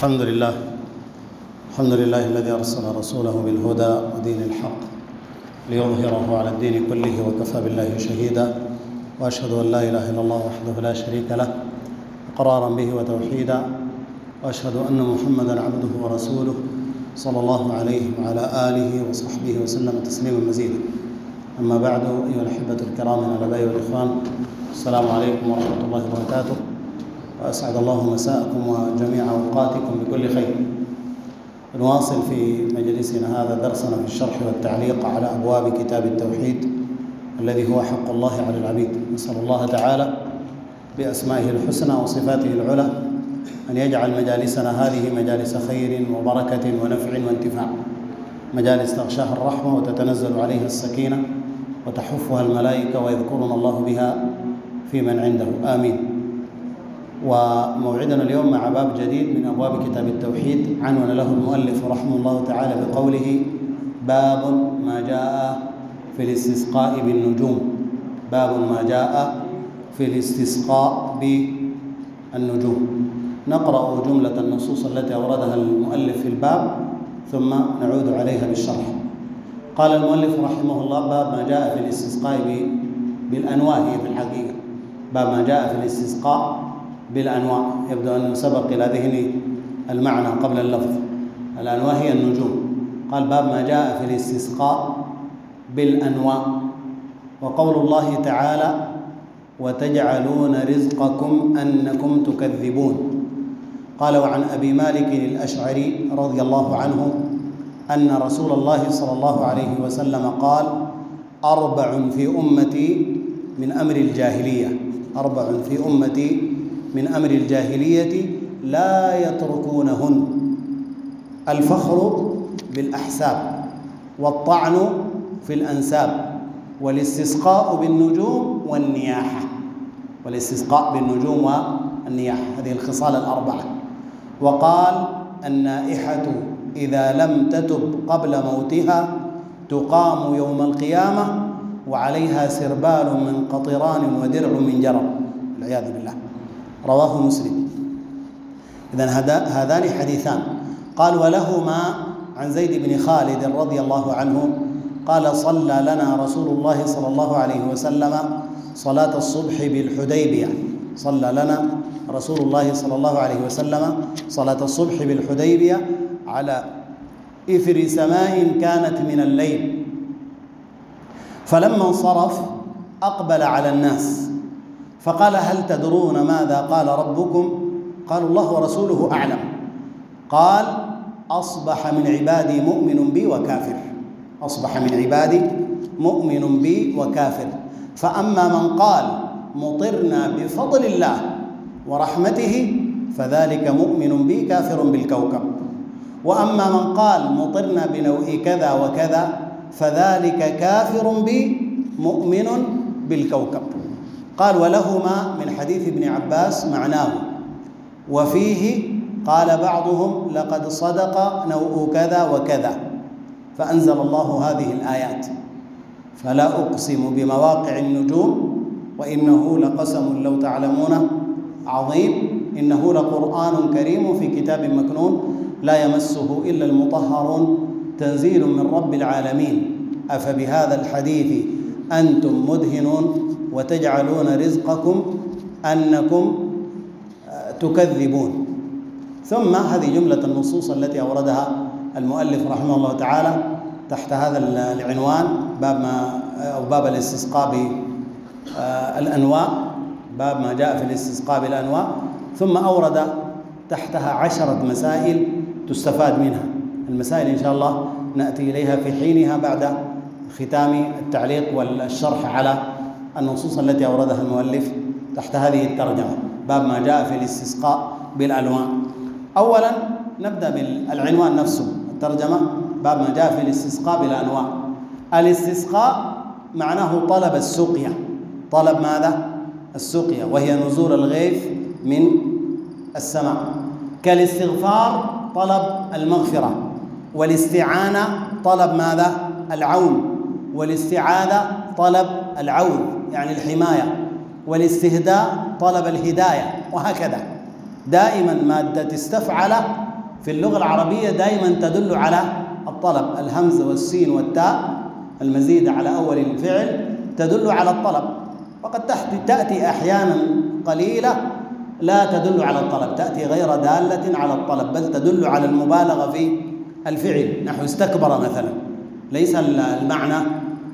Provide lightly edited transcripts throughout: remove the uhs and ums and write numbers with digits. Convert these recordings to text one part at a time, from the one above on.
الحمد لله الذي أرسل رسوله بالهدى ودين الحق ليظهره على الدين كله وكفى بالله شهيدا، وأشهد أن لا إله إلا الله وحده لا شريك له إقرارا به وتوحيدا، وأشهد أن محمدا عبده ورسوله صلى الله عليه وعلى آله وصحبه وسلم تسليما مزيدا. أما بعد، أيها الأحبة الكرام من الآباء والإخوان، السلام عليكم ورحمة الله وبركاته، وأسعد الله مساءكم وجميع أوقاتكم بكل خير. نواصل في مجلسنا هذا درسنا في الشرح والتعليق على أبواب كتاب التوحيد الذي هو حق الله على العبيد. نسأل الله تعالى بأسمائه الحسنى وصفاته العلى أن يجعل مجالسنا هذه مجالس خير وبركة ونفع وانتفاع، مجالس تغشاها الرحمة وتتنزل عليها السكينة وتحفها الملائكة ويذكرنا الله بها في من عنده، آمين. وموعدنا اليوم مع باب جديد من أبواب كتاب التوحيد عنون له المؤلف رحمه الله تعالى بقوله: باب ما جاء في الاستسقاء بالنجوم. باب ما جاء في الاستسقاء بالنجوم. نقرأ جملة النصوص التي أوردها المؤلف في الباب ثم نعود عليها بالشرح. قال المؤلف رحمه الله: باب ما جاء في الاستسقاء بالأنواع. هي في الحقيقة باب ما جاء في الاستسقاء بالأنواع، يبدو أنه سبق إلى ذهني المعنى قبل اللفظ. الأنواع هي النجوم. قال: باب ما جاء في الاستسقاء بالأنواع. وقول الله تعالى: وتجعلون رزقكم أنكم تكذبون. قال: وعن أبي مالك الأشعري رضي الله عنه أن رسول الله صلى الله عليه وسلم قال: أربع في أمتي من أمر الجاهلية. أربع في أمتي من أمر الجاهلية لا يتركونهن: الفخر بالأحساب، والطعن في الأنساب، والاستسقاء بالنجوم والنياحة. والاستسقاء بالنجوم والنياحة، هذه الخصال الأربعة. وقال: النائحة إذا لم تتب قبل موتها تقام يوم القيامة وعليها سربال من قطران ودرع من جرب، والعياذ بالله. رواه مسلم. إذن هذان حديثان. قال: ولهما عن زيد بن خالد رضي الله عنه قال: صلى لنا رسول الله صلى الله عليه وسلم صلاة الصبح بالحديبية. صلى لنا رسول الله صلى الله عليه وسلم صلاة الصبح بالحديبية على إثر سماء كانت من الليل، فلما انصرف أقبل على الناس فقال: هل تدرون ماذا قال ربكم؟ قالوا: الله ورسوله أعلم. قال: أصبح من عبادي مؤمن بي وكافر. أصبح من عبادي مؤمن بي وكافر. فأما من قال مطرنا بفضل الله ورحمته فذلك مؤمن بي كافر بالكوكب، وأما من قال مطرنا بنوء كذا وكذا فذلك كافر بي مؤمن بالكوكب. قال: ولهما من حديث ابن عباس معناه، وفيه قال بعضهم: لقد صدق نوء كذا وكذا، فأنزل الله هذه الآيات: فلا أقسم بمواقع النجوم وإنه لقسم لو تعلمون عظيم، إنه لقرآن كريم في كتاب مكنون لا يمسه إلا المطهرون، تنزيل من رب العالمين، أفبهذا الحديث أنتم مدهنون وتجعلون رزقكم أنكم تكذبون. ثم هذه جملة النصوص التي أوردها المؤلف رحمه الله تعالى تحت هذا العنوان: باب الاستسقاء بالأنواع. باب ما جاء في الاستسقاء بالأنواع. ثم أورد تحتها 10 مسائل تستفاد منها. المسائل إن شاء الله نأتي إليها في حينها بعد ختام التعليق والشرح على النصوص التي أوردها المؤلف تحت هذه الترجمة: باب ما جاء في الاستسقاء بالأنواع. أولا نبدأ بالعنوان نفسه، الترجمة: باب ما جاء في الاستسقاء بالأنواع. الاستسقاء معناه طلب السقيا. طلب ماذا؟ السقيا، وهي نزول الغيث من السماء. كالاستغفار طلب المغفرة، والاستعانة طلب ماذا؟ العون، والاستعاذة طلب العون يعني الحماية، والاستهداء طلب الهداية، وهكذا. دائما مادة استفعل في اللغة العربية دائما تدل على الطلب، الهمزة والسين والتاء المزيدة على أول الفعل تدل على الطلب، وقد تأتي أحيانا قليلة لا تدل على الطلب، تأتي غير دالة على الطلب بل تدل على المبالغة في الفعل، نحو استكبر مثلا، ليس المعنى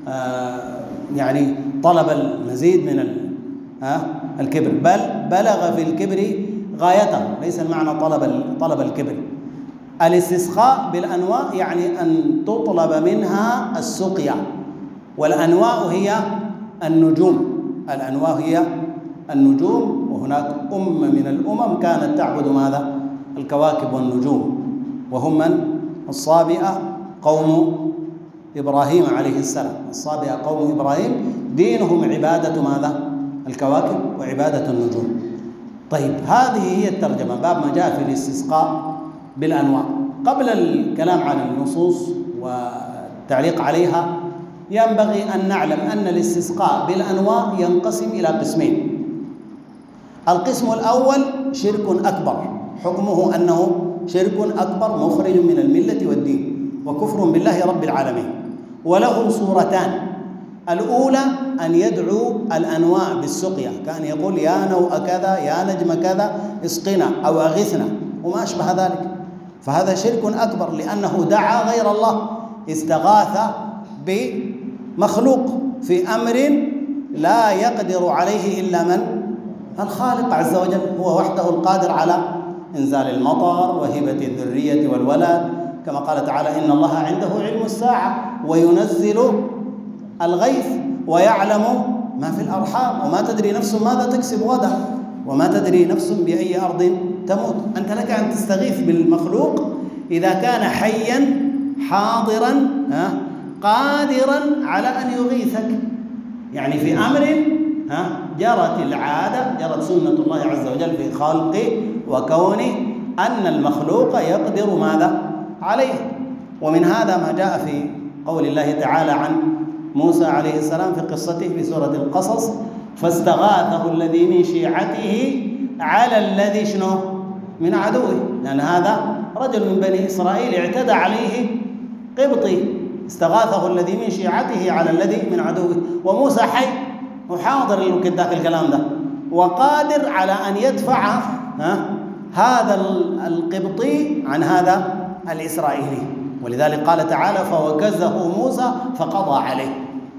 يعني طلب المزيد من الكبر، بل بلغ في الكبر غايته، ليس المعنى طلب الكبر. الاستسقاء بالأنواء يعني أن تطلب منها السقيا، والأنواء هي النجوم، الأنواء هي النجوم، وهناك أمة من الأمم كانت تعبد ماذا؟ الكواكب والنجوم، وهم من؟ الصابئة قوم إبراهيم عليه السلام، الصابئة قوم إبراهيم دينهم عبادة ماذا؟ الكواكب وعبادة النجوم. طيب هذه هي الترجمة، باب ما جاء في الاستسقاء بالأنواع. قبل الكلام عن النصوص والتعليق عليها ينبغي أن نعلم أن الاستسقاء بالأنواع ينقسم إلى قسمين. القسم الأول شرك أكبر، حكمه أنه شرك أكبر مخرج من الملة والدين وكفر بالله رب العالمين، وله صورتان. الأولى أن يدعو الأنواع بالسقيا، كان يقول يا نوء كذا يا نجم كذا اسقنا أو أغثنا وما أشبه ذلك، فهذا شرك أكبر لأنه دعا غير الله، استغاث بمخلوق في أمر لا يقدر عليه إلا من؟ الخالق عز وجل، هو وحده القادر على إنزال المطر وهبة الذرية والولد، كما قال تعالى إن الله عنده علم الساعة وينزل الغيث ويعلم ما في الأرحام وما تدري نفس ماذا تكسب غدا وما تدري نفس بأي أرض تموت. أنت لك أن تستغيث بالمخلوق إذا كان حيا حاضرا قادرا على أن يغيثك، يعني في أمر جرت العادة، جرت سنة الله عز وجل في خلقه وكونه أن المخلوق يقدر ماذا؟ عليه. ومن هذا ما جاء في قول الله تعالى عن موسى عليه السلام في قصته في سورة القصص، فاستغاثه الذي من شيعته على الذي شنو؟ من عدوه، لأن هذا رجل من بني إسرائيل اعتدى عليه قبطي، استغاثه الذي من شيعته على الذي من عدوه، وموسى حي وحاضر ذاك الكلام ده وقادر على أن يدفع هذا القبطي عن هذا الإسرائيلي، ولذلك قال تعالى فوكزه موسى فقضى عليه.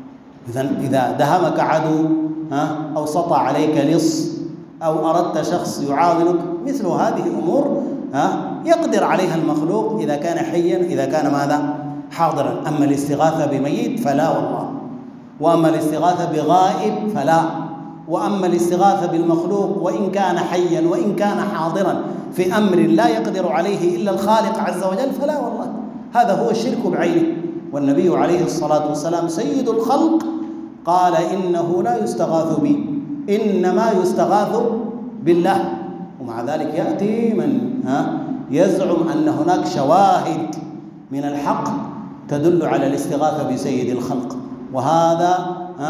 إذا دهمك عدو أو سطع عليك لص أو أردت شخص يعاونك، مثل هذه أمور يقدر عليها المخلوق إذا كان حيا، إذا كان ماذا؟ حاضرا. أما الاستغاثة بميت فلا والله، وأما الاستغاثة بغائب فلا، وأما الاستغاثة بالمخلوق وإن كان حيا وإن كان حاضرا في أمر لا يقدر عليه إلا الخالق عز وجل فلا والله، هذا هو الشرك بعينه. والنبي عليه الصلاة والسلام سيد الخلق قال إنه لا يستغاث بي إنما يستغاث بالله. ومع ذلك يأتي من يزعم أن هناك شواهد من الحق تدل على الاستغاثة بسيد الخلق، وهذا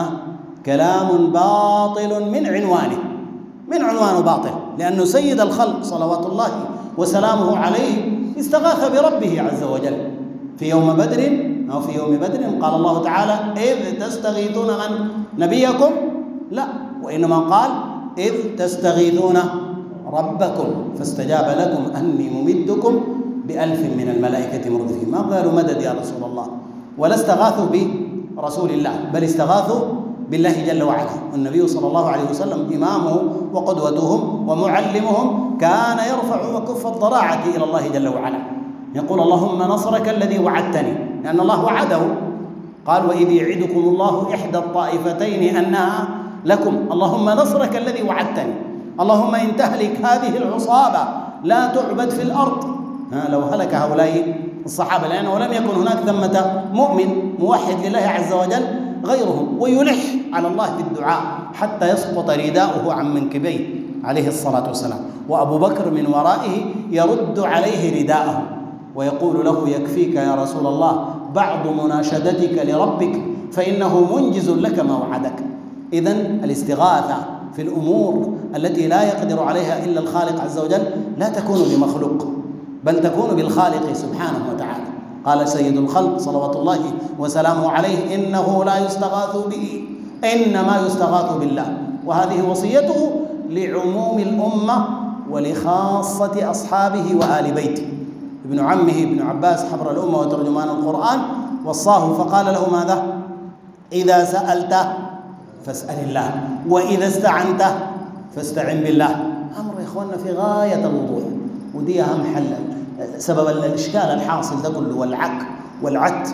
كلام باطل من عنوانه باطل، لأنه سيد الخلق صلوات الله وسلامه عليه استغاث بربه عز وجل في يوم بدر قال الله تعالى إذ تستغيثون من نبيكم، لا، وإنما قال إذ تستغيثون ربكم فاستجاب لكم أني ممدكم ب1000 من الملائكة مردفين. ما قالوا مدد يا رسول الله، ولا استغاثوا برسول الله، بل استغاثوا بالله جل وعلا. والنبي صلى الله عليه وسلم إمامه وقدوتهم ومعلمهم كان يرفع مكف الضراعة إلى الله جل وعلا، يقول اللهم نصرك الذي وعدتني، لأن الله وعده، قال وإذ يعدكم الله إحدى الطائفتين أنها لكم، اللهم نصرك الذي وعدتني، اللهم إن تهلك هذه العصابة لا تعبد في الأرض. لو هلك هؤلاء الصحابة لأنه لم يكن هناك ثمة مؤمن موحد لله عز وجل غيرهم، ويلح على الله في الدعاء حتى يسقط رداؤه عن منكبيه عليه الصلاة والسلام، وأبو بكر من ورائه يرد عليه رداءه ويقول له يكفيك يا رسول الله بعض مناشدتك لربك فإنه منجز لك ما وعدك. إذن الاستغاثة في الأمور التي لا يقدر عليها إلا الخالق عز وجل لا تكون بمخلوق، بل تكون بالخالق سبحانه وتعالى. قال سيد الخلق صلوات الله وسلامه عليه: إنه لا يستغاث به، إنما يستغاث بالله. وهذه وصيته لعموم الأمة ولخاصة أصحابه وآل بيته. ابن عمه ابن عباس حبر الأمة وترجمان القرآن وصاه فقال له ماذا؟ إذا سألت فاسأل الله، وإذا استعنت فاستعن بالله. أمر يا إخواننا في غاية الوضوح، ودي أهم حل سبب الإشكال الحاصل ده كله، والعك والعت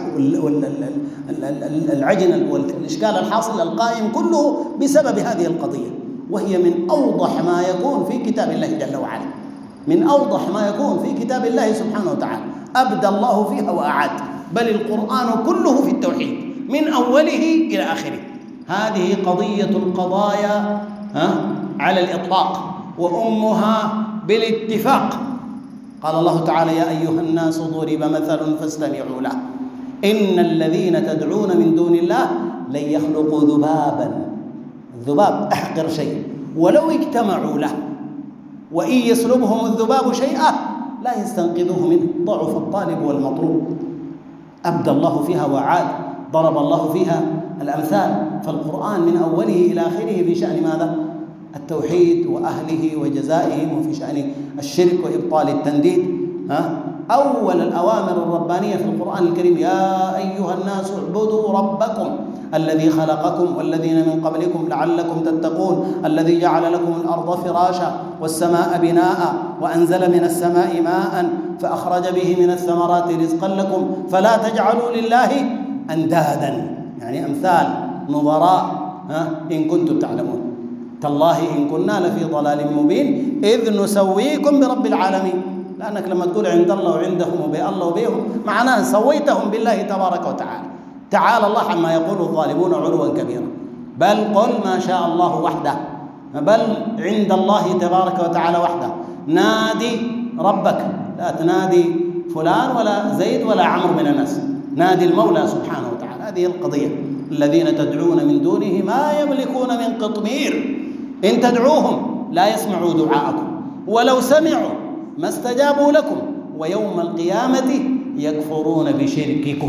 والعجن والإشكال الحاصل القائم كله بسبب هذه القضية، وهي من أوضح ما يكون في كتاب الله جل وعلا، من أوضح ما يكون في كتاب الله سبحانه وتعالى. أبدى الله فيها وأعاد، بل القرآن كله في التوحيد من أوله إلى آخره. هذه قضية القضايا على الإطلاق، وأمها بالاتفاق. قال الله تعالى: يا أيها الناس ضرب مثل فاستمعوا له إن الذين تدعون من دون الله لن يخلقوا ذبابا. الذباب أحقر شيء ولو اجتمعوا له، وإن يسلبهم الذباب شيئا لا يستنقذوه منه، ضعف الطالب والمطلوب. أبدى الله فيها وعاد، ضرب الله فيها الأمثال. فالقرآن من أوله إلى آخره في شأن ماذا؟ التوحيد وأهله وجزائهم، وفي شأن الشرك وإبطال التنديد. أول الأوامر الربانية في القرآن الكريم: يا أيها الناس اعبدوا ربكم الذي خلقكم والذين من قبلكم لعلكم تتقون، الذي جعل لكم الأرض فراشا والسماء بناء وأنزل من السماء ماء فأخرج به من الثمرات رزقا لكم فلا تجعلوا لله أندادا، يعني أمثال نظراء، إن كنتم تعلمون. تالله إن كنا لفي ضلال مبين إذ نسويكم برب العالمين. لأنك لما تقول عند الله وعندهم وبالله وبيهم معناه سويتهم بالله تبارك وتعالى. تعالى الله عما يقول الظالمون علوا كبيرا. بل قل ما شاء الله وحده، بل عند الله تبارك وتعالى وحده. نادي ربك، لا تنادي فلان ولا زيد ولا عمرو من الناس، نادي المولى سبحانه وتعالى. هذه القضية. الذين تدعون من دونه ما يملكون من قطمير، إن تدعوهم لا يسمعوا دعاءكم ولو سمعوا ما استجابوا لكم ويوم القيامة يكفرون بشرككم.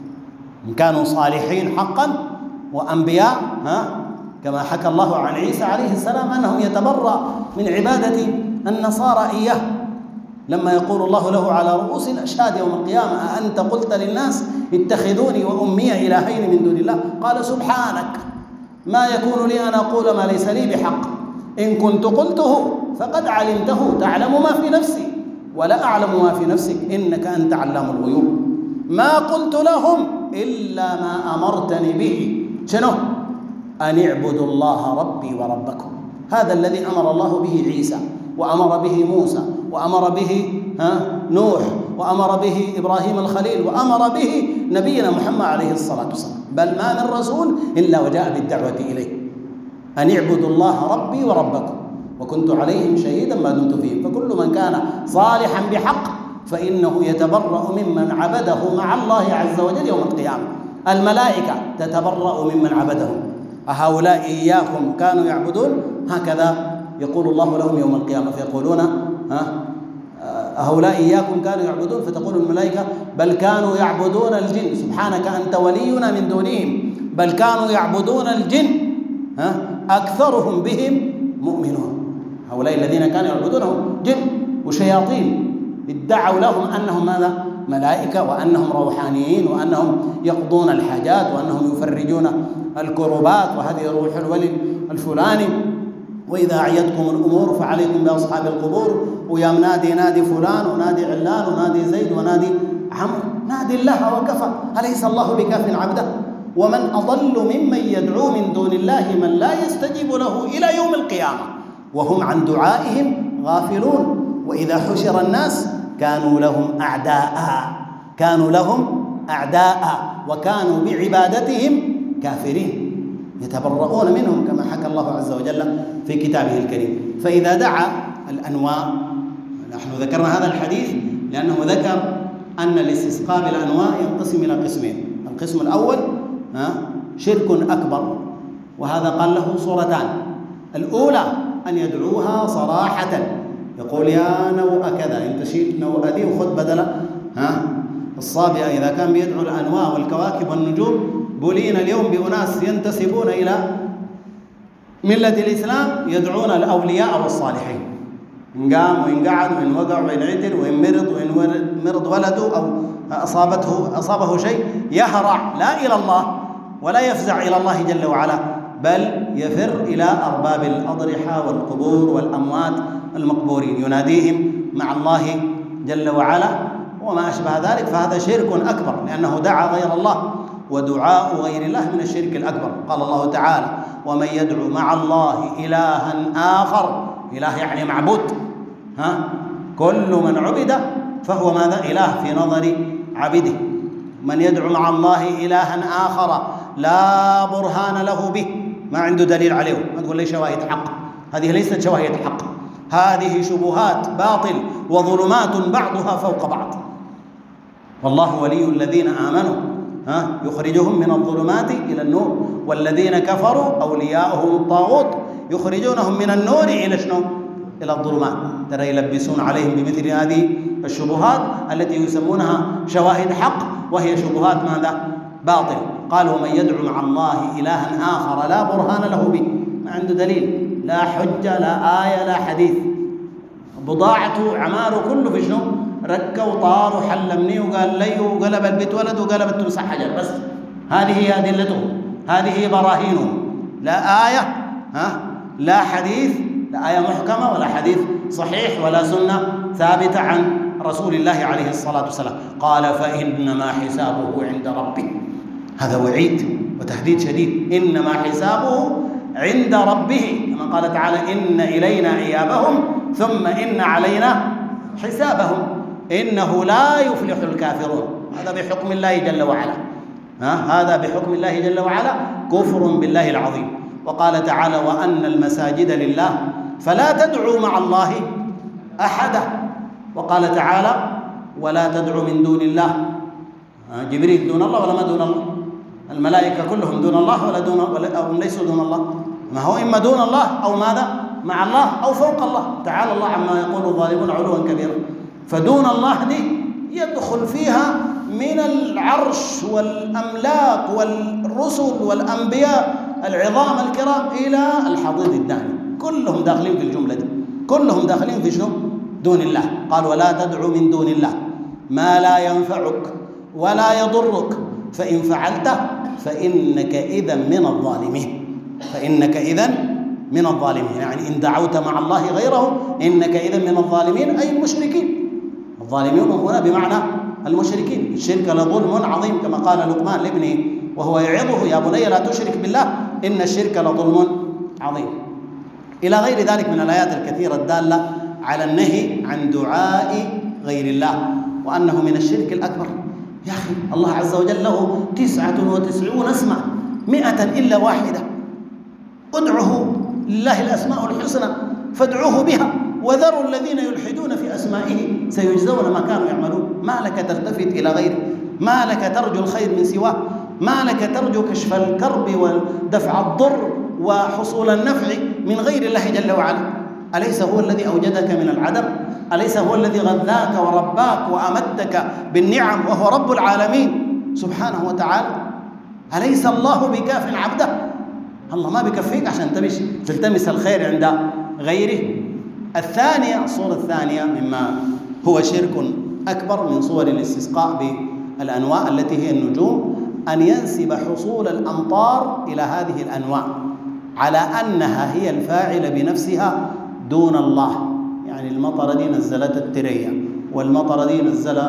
إن كانوا صالحين حقا وأنبياء، كما حكى الله عن عيسى عليه السلام أنه يتبرأ من عبادة النصارى إياه، لما يقول الله له على رؤوس الأشهاد يوم القيامة: أأنت قلت للناس اتخذوني وأمي إلهين من دون الله؟ قال: سبحانك ما يكون لي أن أقول ما ليس لي بحق، إن كنت قلته فقد علمته، تعلم ما في نفسي ولا أعلم ما في نفسك، إنك أنت علام الغيوب. ما قلت لهم إلا ما أمرتني به، شنو؟ أن اعبدوا الله ربي وربكم. هذا الذي أمر الله به عيسى، وأمر به موسى، وأمر به نوح، وأمر به إبراهيم الخليل، وأمر به نبينا محمد عليه الصلاة والسلام. بل ما من رسول إلا وجاء بالدعوة إليه: أن اعبدوا الله ربي وربكم وكنت عليهم شهيدا ما دمت فيهم. فكل من كان صالحا بحق فإنه يتبرأ ممن عبده مع الله عز وجل يوم القيامة. الملائكة تتبرأ ممن عبدهم. أهؤلاء إياكم كانوا يعبدون؟ هكذا يقول الله لهم يوم القيامة، فيقولون: أهؤلاء إياكم كانوا يعبدون، فتقول الملائكة: بل كانوا يعبدون الجن، سبحانك أنت ولينا من دونهم، بل كانوا يعبدون الجن أكثرهم بهم مؤمنون. هؤلاء الذين كانوا يعبدونهم جن وشياطين ادعوا لهم أنهم ماذا؟ ملائكة، وأنهم روحانيين، وأنهم يقضون الحاجات، وأنهم يفرجون الكربات، وهذه روح الولي الفلاني، وإذا أعيتكم الأمور فعليكم بأصحاب القبور، ويا منادي نادي فلان ونادي علان ونادي زيد ونادي عمرو، نادي الله وكفى، أليس الله بكاف عبده؟ ومن أضل ممن يدعو من دون الله من لا يستجيب له إلى يوم القيامة وهم عن دعائهم غافلون. وإذا حشر الناس كانوا لهم أعداء وكانوا بعبادتهم كافرين، يتبرؤون منهم كما حكى الله عز وجل في كتابه الكريم. فإذا دعا الأنواء، نحن ذكرنا هذا الحديث لأنه ذكر أن الاستسقاء بالأنواء ينقسم إلى قسمين. القسم الأول شرك أكبر، وهذا قال له صورتان: الأولى أن يدعوها صراحة يقول يا نوء كذا، انت شيل نوء دي وخذ بدل الصابئة. إذا كان بيدعو الأنواع والكواكب والنجوم، بولينا اليوم بأناس ينتسبون إلى ملة الإسلام يدعون الأولياء والصالحين، إن قام وإن قعد وإن وقع وإن عدل وإن مرض وإن مرض ولده أو أصابه شيء يهرع لا إلى الله ولا يفزع إلى الله جل وعلا، بل يفر إلى أرباب الأضرحة والقبور والأموات المقبورين يناديهم مع الله جل وعلا وما أشبه ذلك. فهذا شرك أكبر، لأنه دعا غير الله، ودعاء غير الله من الشرك الأكبر. قال الله تعالى: ومن يدعو مع الله إلها آخر، إله يعني معبود، كل من عبد فهو ماذا؟ إله في نظر عبده. من يدعو مع الله إلها آخر لا برهان له به، ما عنده دليل عليه، ما تقول لي شواهد حق، هذه ليست شواهد حق، هذه شبهات باطل وظلمات بعضها فوق بعض. والله ولي الذين آمنوا يخرجهم من الظلمات إلى النور، والذين كفروا أولياؤهم الطاغوت يخرجونهم من النور إلى شنو؟ إلى الظلمات. ترى يلبسون عليهم بمثل هذه الشبهات التي يسمونها شواهد حق، وهي شبهات ماذا؟ باطل. قالوا: من يدعو مع الله إلها آخر لا برهان له به، ما عنده دليل، لا حجة لا آية لا حديث، بضاعته عماله كله في شنو؟ ركه وطار وحلمني وقال لي وقلب البيت ولد وقلب التمساح حجر، بس هذه هي أدلته، هذه هي براهينه، لا آية لا حديث، لا آية محكمة ولا حديث صحيح ولا سنة ثابتة عن رسول الله عليه الصلاة والسلام. قال: فإنما حسابه عند ربه. هذا وعيد وتهديد شديد، إنما حسابه عند ربه، كما قال تعالى: إن إلينا إيابهم ثم إن علينا حسابهم، إنه لا يفلح الكافرون. هذا بحكم الله جل وعلا، هذا بحكم الله جل وعلا كفر بالله العظيم. وقال تعالى: وأن المساجد لله فلا تدعوا مع الله أحدا. وقال تعالى: ولا تدعوا من دون الله. جبريل دون الله ولا ما دون الله؟ الملائكة كلهم دون الله ولا ليسوا دون الله؟ ما هو إما دون الله أو ماذا؟ مع الله أو فوق الله، تعالى الله عما يقول الظالمون علوا كبيرا. فدون الله دي يدخل فيها من العرش والأملاك والرسل والأنبياء العظام الكرام إلى الحضيض الداني، كلهم داخلين في الجملة دي، كلهم داخلين في شنو؟ دون الله. قال: ولا تدعو من دون الله ما لا ينفعك ولا يضرك، فإن فعلت فإنك إذا من الظالمين. فإنك إذا من الظالمين، يعني إن دعوت مع الله غيره إنك إذا من الظالمين، أي المشركين. الظالمين هنا بمعنى المشركين. الشرك لظلم عظيم، كما قال لقمان لابنه وهو يعظه: يا بني لا تشرك بالله إن الشرك لظلم عظيم. إلى غير ذلك من الآيات الكثيرة الدالة على النهي عن دعاء غير الله، وأنه من الشرك الأكبر. يا أخي الله عز وجل له 99 اسما 100 إلا واحدة. ادعه لله الأسماء الحسنى فادعوه بها، وذروا الذين يلحدون في أسمائه سيجزون ما كانوا يعملون. ما لك تلتفت إلى غيره، ما لك ترجو الخير من سواه، ما لك ترجو كشف الكرب ودفع الضر وحصول النفع من غير الله جل وعلا. أليس هو الذي أوجدك من العدم؟ أليس هو الذي غذاك ورباك وأمدك بالنعم وهو رب العالمين سبحانه وتعالى؟ أليس الله بكاف عبده؟ الله ما بكفيك عشان تلتمس الخير عند غيره. الثانية، الصورة الثانية مما هو شرك أكبر من صور الاستسقاء بالأنواع التي هي النجوم، أن ينسب حصول الأمطار إلى هذه الأنواع على أنها هي الفاعلة بنفسها دون الله. يعني المطر دي نزلت التريا، والمطر دي نزل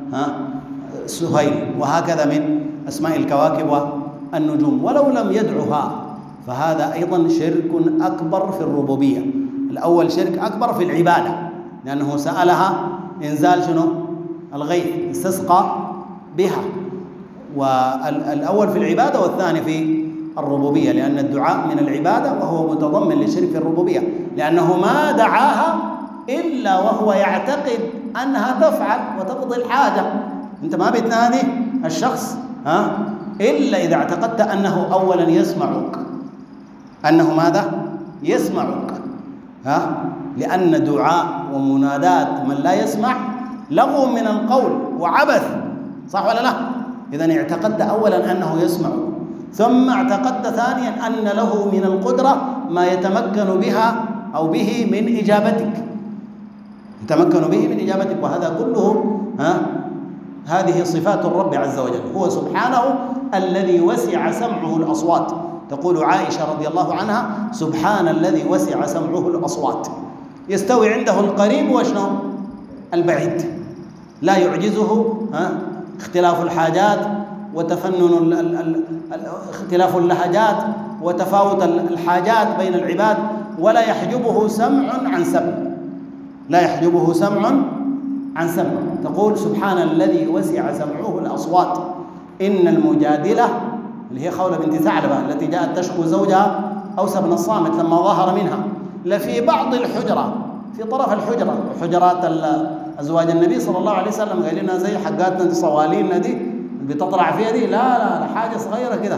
سهيل، وهكذا من أسماء الكواكب والنجوم، ولو لم يدعها، فهذا أيضا شرك أكبر في الربوبية. الأول شرك أكبر في العبادة، لأنه سألها إنزال شنو؟ الغيث، استسقى بها. والأول في العبادة والثاني في الربوبية، لأن الدعاء من العبادة وهو متضمن لشرك في الربوبية، لأنه ما دعاها إلا وهو يعتقد أنها تفعل وتقضي الحاجة. أنت ما بتنادي الشخص إلا إذا اعتقدت أنه أولا يسمعك، أنه ماذا؟ يسمعك، لأن دعاء ومنادات من لا يسمع لغو من القول وعبث، صح ولا لا؟ إذن اعتقدت أولا أنه يسمع، ثم اعتقدت ثانيا أن له من القدرة ما يتمكن بها أو به من إجابتك، يتمكن به من إجابتك، وهذا كله هذه صفات الرب عز وجل. هو سبحانه الذي وسع سمعه الأصوات. تقول عائشة رضي الله عنها: سبحان الذي وسع سمعه الأصوات، يستوي عنده القريب وشنو البعيد، لا يعجزه اختلاف الحاجات وتفنن اختلاف اللهجات وتفاوت الحاجات بين العباد، ولا يحجبه سمع عن سمع، لا يحجبه سمع عن سمع. تقول: سبحان الذي وسع سمعه الأصوات. إن المجادلة اللي هي خولة بنت ثعلبة التي جاءت تشكو زوجها أوس بن الصامت لما ظهر منها لفي بعض الحجرة، في طرف الحجرة، حجرات أزواج النبي صلى الله عليه وسلم، قال لنا زي حقاتنا دي، صوالينا دي بتطلع فيها دي، لا حاجة صغيرة كده،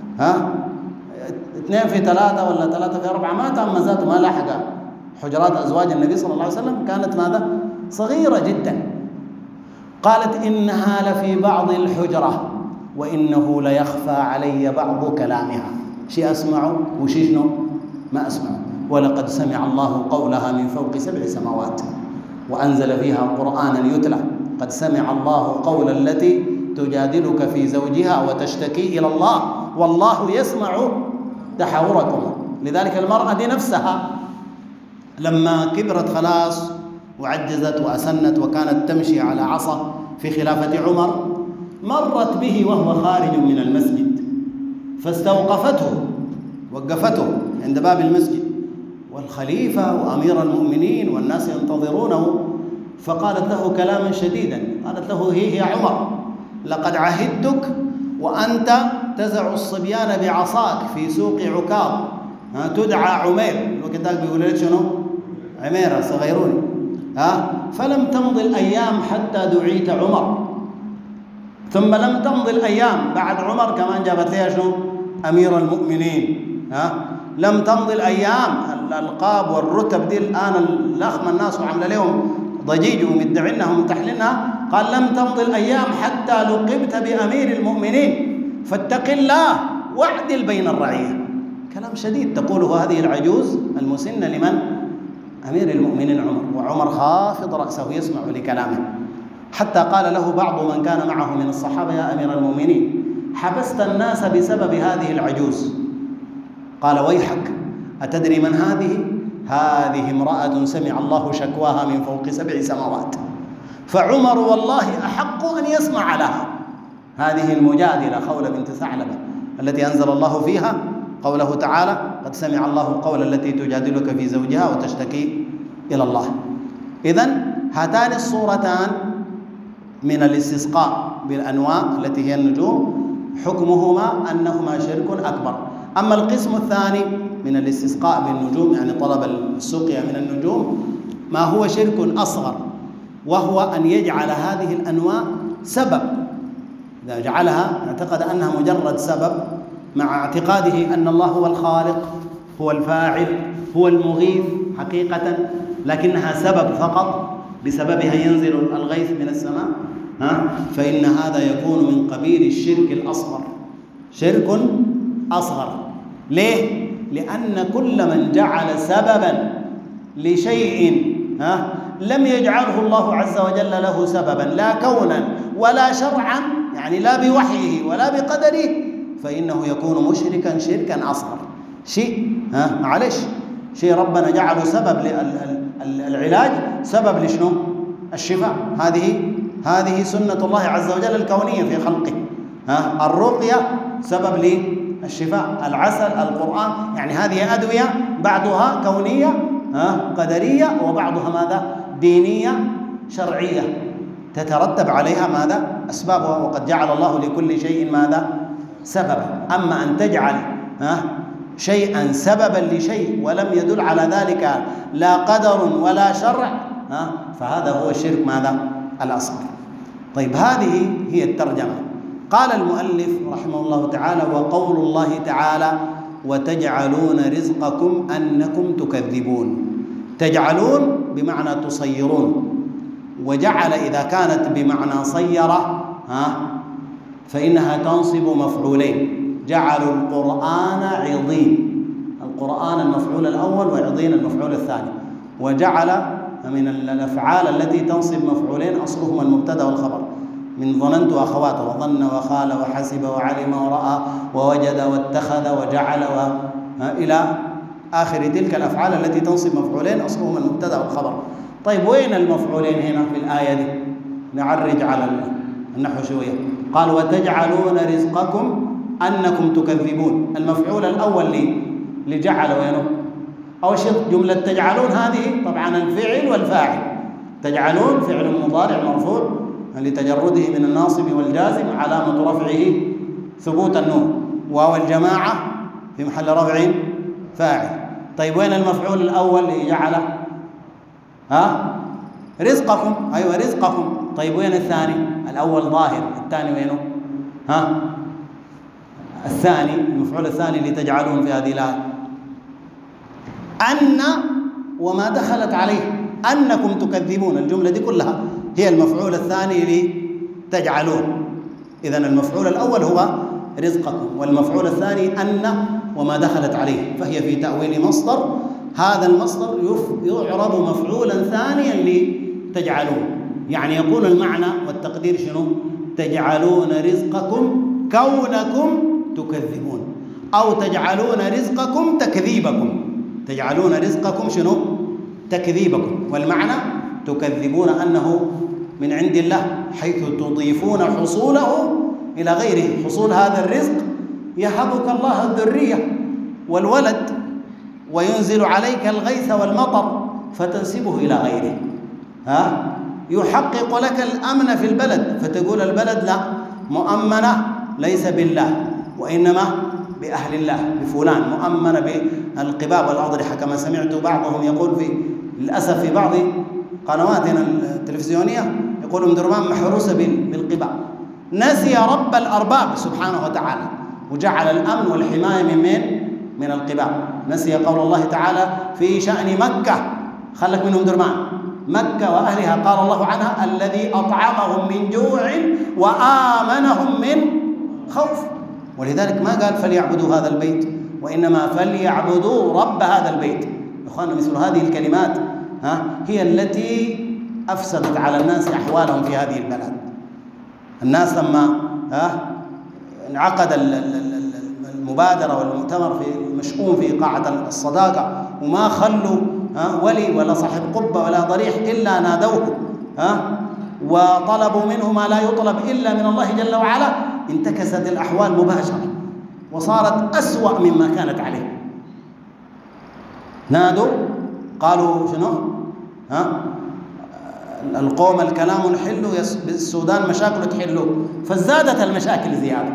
2 في 3 ولا 3 في 4 ما تم ذاته، ما لاحقها. حجرات أزواج النبي صلى الله عليه وسلم كانت ماذا؟ صغيرة جدا. قالت: إنها لفي بعض الحجرة وإنه ليخفى علي بعض كلامها، شيء أسمعه وشيء شنو ما أسمعه. ولقد سمع الله قولها من فوق 7 سماوات وأنزل فيها قرآنا يتلى. قد سمع الله قول التي تجادلك في زوجها وتشتكي إلى الله والله يسمع تحاوركم. لذلك المرأة دي نفسها لما كبرت خلاص وعجزت وأسنت وكانت تمشي على عصا في خلافة عمر، مرت به وهو خارج من المسجد فاستوقفته، وقفته عند باب المسجد والخليفة وأمير المؤمنين والناس ينتظرونه، فقالت له كلاما شديدا، قالت له: هي يا عمر، لقد عهدتك وأنت تزع الصبيان بعصاك في سوق عكاظ، تدعى عمير، الوقت ذاك بيقول لك شنو؟ عميرة صغيروني، فلم تمض الأيام حتى دعيت عمر، ثم لم تمض الأيام بعد عمر كمان جابت لها شنو؟ أمير المؤمنين. لم تمض الأيام، الألقاب والرتب دي الآن الأخمى الناس وعمل لهم ضجيج ومدعينها ومتحلينها. قال: لم تمض الأيام حتى لقبت بأمير المؤمنين، فاتق الله واعدل بين الرعية. كلام شديد تقوله هذه العجوز المسنة لمن؟ أمير المؤمنين عمر، وعمر خافض رأسه يسمع لكلامه، حتى قال له بعض من كان معه من الصحابة: يا أمير المؤمنين، حبست الناس بسبب هذه العجوز. قال: ويحك، أتدري من هذه؟ هذه امرأة سمع الله شكواها من فوق 7 سماوات، فعمر والله أحق أن يسمع لها. هذه المجادلة خولة بنت ثعلبة التي أنزل الله فيها قوله تعالى: قد سمع الله قول التي تجادلك في زوجها وتشتكي إلى الله. إذن هاتان الصورتان من الاستسقاء بالأنواع التي هي النجوم حكمهما أنهما شرك أكبر. أما القسم الثاني من الاستسقاء بالنجوم، يعني طلب السقيا من النجوم، ما هو شرك أصغر، وهو أن يجعل هذه الأنواع سبب. إذا جعلها اعتقد أنها مجرد سبب، مع اعتقاده أن الله هو الخالق، هو الفاعل، هو المغيث حقيقة، لكنها سبب فقط، بسببها ينزل الغيث من السماء، فإن هذا يكون من قبيل الشرك الأصغر، شرك أصغر. ليه؟ لأن كل من جعل سببا لشيء لم يجعله الله عز وجل له سببا، لا كونا ولا شرعا، يعني لا بوحيه ولا بقدره، فإنه يكون مشركا شركا أصغر. شيء معلش، شيء ربنا جعله سبب للعلاج، سبب لشنو؟ الشفاء. هذه سنة الله عز وجل الكونية في خلقه. الرقية سبب للشفاء، العسل، القرآن، يعني هذه أدوية بعضها كونية قدرية، وبعضها ماذا؟ دينية شرعية، تترتب عليها ماذا؟ أسبابها. وقد جعل الله لكل شيء ماذا؟ سببا. أما أن تجعل شيئا سببا لشيء ولم يدل على ذلك لا قدر ولا شرع، فهذا هو الشرك ماذا؟ الأصغر. طيب، هذه هي الترجمة. قال المؤلف رحمه الله تعالى: وقول الله تعالى: وتجعلون رزقكم أنكم تكذبون. تجعلون بمعنى تصيرون، وجعل إذا كانت بمعنى صيرة فإنها تنصب مفعولين. جعلوا القرآن عضين، القرآن المفعول الأول وعضين المفعول الثاني. وجعل من الأفعال التي تنصب مفعولين أصلهما المبتدأ والخبر، من ظننت وأخواته، وظن وخال وحسب وعلم ورأى ووجد واتخذ وجعل إلى آخر تلك الأفعال التي تنصب مفعولين أصلهما المبتدأ والخبر. طيب وين المفعولين هنا في الآية دي؟ نعرج على النحو شوية. قال وتجعلون رزقكم أنكم تكذبون. المفعول الأول لجعل وينه؟ أول شيء جملة تجعلون هذه طبعا الفعل والفاعل. تجعلون فعل مضارع مرفوع لتجرده من الناصب والجازم، علامة رفعه ثبوت النون، واو الجماعة في محل رفع فاعل. طيب وين المفعول الأول لجعل؟ رزقكم. أيوة رزقكم. طيب وين الثاني؟ الأول ظاهر، الثاني وينه؟ الثاني المفعول الثاني لتجعلون في هذه الآية أن وما دخلت عليه، أنكم تكذبون. الجملة دي كلها هي المفعول الثاني لتجعلون. إذن المفعول الأول هو رزقكم، والمفعول الثاني أن وما دخلت عليه، فهي في تأويل مصدر. هذا المصدر يعرب مفعولا ثانيا لتجعلون، يعني يكون المعنى والتقدير شنو؟ تجعلون رزقكم كونكم تكذبون، أو تجعلون رزقكم تكذيبكم. تجعلون رزقكم شنو؟ تكذيبكم، والمعنى تكذبون أنه من عند الله، حيث تضيفون حصوله إلى غيره. حصول هذا الرزق يهبك الله الذرية والولد، وينزل عليك الغيث والمطر فتنسبه إلى غيره. يحقق لك الأمن في البلد، فتقول البلد لا مؤمنة ليس بالله وإنما بأهل الله، بفلان مؤمنة بالقباب والأضرحة، كما سمعت بعضهم يقول للأسف في بعض قنواتنا التلفزيونية يقول أم درمان محروسة بالقباب. نسي رب الأرباب سبحانه وتعالى، وجعل الأمن والحماية من القباب. نسي قول الله تعالى في شأن مكة، خلك منهم درمان، مكة وأهلها قال الله عنها الذي أطعمهم من جوع وآمنهم من خوف. ولذلك ما قال فليعبدوا هذا البيت، وإنما فليعبدوا رب هذا البيت. إخواننا مثل هذه الكلمات هي التي أفسدت على الناس أحوالهم في هذه البلد. الناس لما انعقد المبادرة والمؤتمر في مشؤوم في قاعة الصداقة، وما خلوا ولي ولا صاحب قبة ولا ضريح إلا نادوه وطلبوا منه ما لا يطلب إلا من الله جل وعلا، انتكست الأحوال مباشرة وصارت أسوأ مما كانت عليه. نادوا قالوا شنو؟ القوم الكلام نحله، بالسودان مشاكل تحله، فزادت المشاكل زيادة.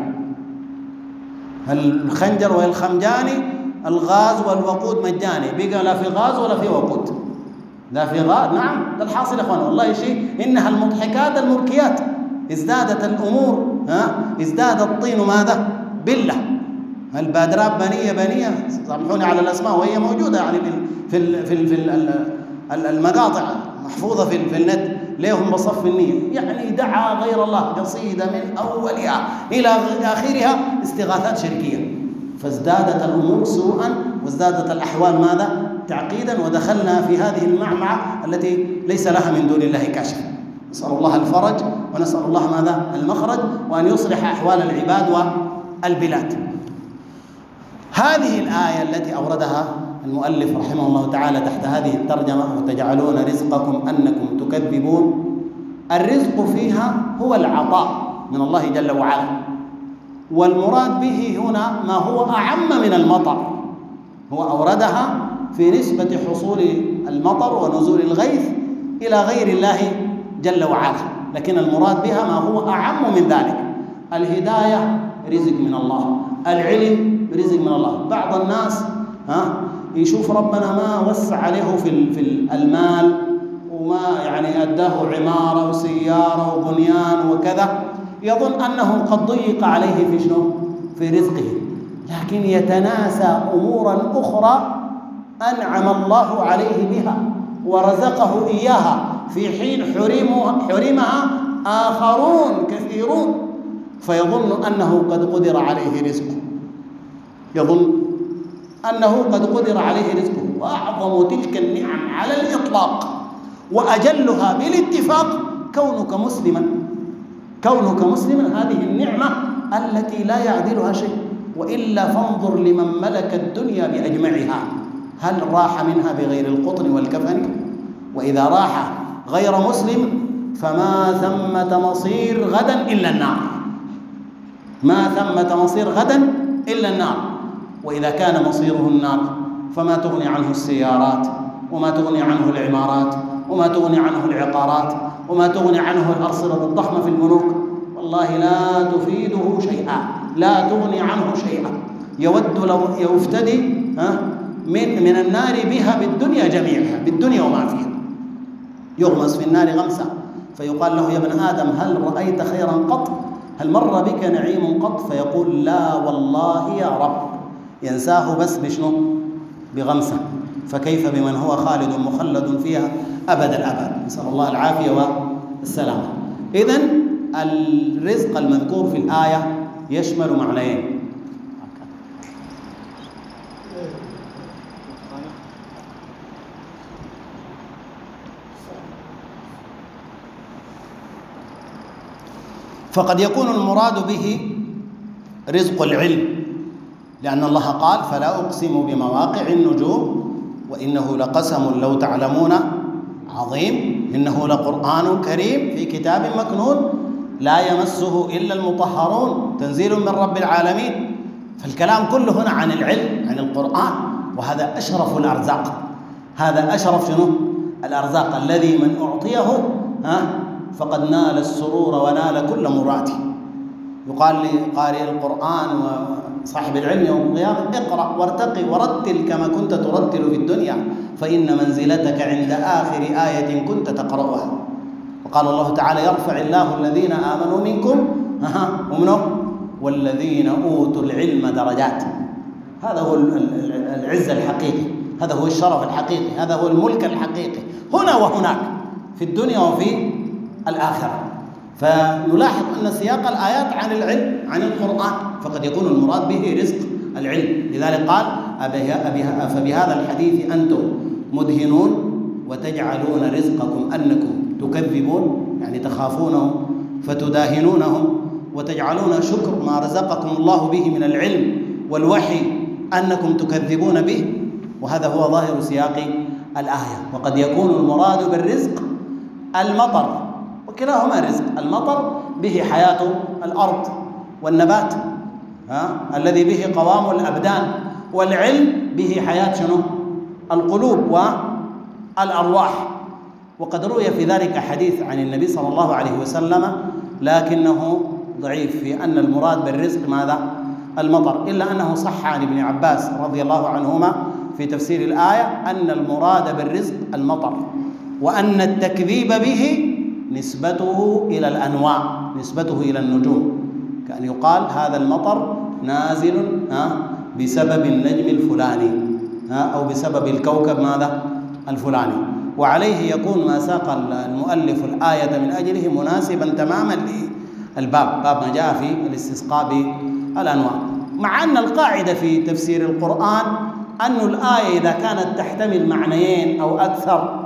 الخنجر والخمجاني الغاز والوقود مجاني، بقى لا في غاز ولا في وقود، لا في غاز. نعم ده الحاصل يا اخوان، والله شيء إنها المضحكات المبكيات. ازدادت الأمور ازداد الطين ماذا؟ بلة. البادرات بنية سامحوني على الأسماء، وهي موجودة يعني في المقاطع محفوظة في النت. ليهم بصف النية، يعني دعا غير الله قصيدة من أولها إلى آخرها استغاثات شركية، فازدادت الأمور سوءا وازدادت الأحوال ماذا؟ تعقيدا، ودخلنا في هذه المعمعة التي ليس لها من دون الله كاشف. نسأل الله الفرج ونسأل الله ماذا؟ المخرج، وأن يصلح أحوال العباد والبلاد. هذه الآية التي أوردها المؤلف رحمه الله تعالى تحت هذه الترجمة وتجعلون رزقكم أنكم تكذبون، الرزق فيها هو العطاء من الله جل وعلا، والمراد به هنا ما هو أعم من المطر. هو أوردها في نسبة حصول المطر ونزول الغيث إلى غير الله جل وعلا، لكن المراد بها ما هو أعم من ذلك. الهداية رزق من الله، العلم رزق من الله. بعض الناس يشوف ربنا ما وسع عليه في المال، وما يعني أداه عمارة وسيارة وبنيان وكذا، يظن أنه قد ضيق عليه في شنو؟ في رزقه، لكن يتناسى أمورا أخرى أنعم الله عليه بها ورزقه إياها في حين حرمها آخرون كثيرون، فيظن أنه قد قدر عليه رزقه، يظن أنه قد قدر عليه رزقه. وأعظم تلك النعم على الإطلاق وأجلها بالاتفاق كونك مسلما، هذه النعمة التي لا يعدلها شيء. وإلا فانظر لمن ملك الدنيا بأجمعها، هل راح منها بغير القطن والكفن؟ وإذا راح غير مسلم فما ثمة مصير غدا إلا النار، ما ثمة مصير غدا إلا النار. وإذا كان مصيره النار فما تغني عنه السيارات، وما تغني عنه العمارات، وما تغني عنه العقارات، وما تغني عنه الأرصدة الضخمة في البنوك، والله لا تفيده شيئا، لا تغني عنه شيئا. يود لو يفتدي من النار بها بالدنيا جميعها، بالدنيا وما فيها. يغمس في النار غمسة فيقال له: يا ابن آدم هل رأيت خيرا قط؟ هل مر بك نعيم قط؟ فيقول: لا والله يا رب. ينساه بس بشنو؟ بغمسة. فكيف بمن هو خالد مخلد فيها أبد الأبد، نسأل الله العافية والسلامة. إذن الرزق المذكور في الآية يشمل معنيين: فقد يكون المراد به رزق العلم، لأن الله قال: فلا أقسم بمواقع النجوم وإنه لقسم لو تعلمون عظيم إنه لقرآن كريم في كتاب مكنون لا يمسه إلا المطهرون تنزيل من رب العالمين. فالكلام كله هنا عن العلم، عن القرآن، وهذا أشرف الأرزاق. هذا أشرف شنو؟ الأرزاق الذي من أعطيه فقد نال السرور ونال كل مراده. يقال لقارئ القرآن وصاحب العلم يوم القيامة: اقرأ وارتقي ورتل كما كنت ترتل في الدنيا، فإن منزلتك عند آخر آية كنت تقرأها. وقال الله تعالى: يرفع الله الذين آمنوا منكم والذين أوتوا العلم درجات. هذا هو العز الحقيقي، هذا هو الشرف الحقيقي، هذا هو الملك الحقيقي هنا وهناك، في الدنيا وفي الآخرة. فنلاحظ أن سياق الآيات عن العلم، عن القرآن، فقد يكون المراد به رزق العلم. لذلك قال: فبهذا الحديث أنتم مدهنون وتجعلون رزقكم أنكم تكذبون، يعني تخافونهم فتداهنونهم، وتجعلون شكر ما رزقكم الله به من العلم والوحي أنكم تكذبون به. وهذا هو ظاهر سياق الآية. وقد يكون المراد بالرزق المطر، وكلاهما رزق. المطر به حياة الأرض والنبات الذي به قوام الأبدان، والعلم به حياة شنو؟ القلوب والأرواح. وقد روي في ذلك حديث عن النبي صلى الله عليه وسلم لكنه ضعيف في أن المراد بالرزق ماذا؟ المطر، إلا أنه صح عن ابن عباس رضي الله عنهما في تفسير الآية أن المراد بالرزق المطر، وأن التكذيب به نسبته إلى الأنواع، نسبته إلى النجوم، كأن يقال هذا المطر نازل بسبب النجم الفلاني أو بسبب الكوكب ماذا؟ الفلاني. وعليه يكون ما ساق المؤلف الآية من أجله مناسبا تماما للباب، باب ما جاء في الاستسقاء بالأنواع. مع أن القاعدة في تفسير القرآن أن الآية إذا كانت تحتمل معنيين أو أكثر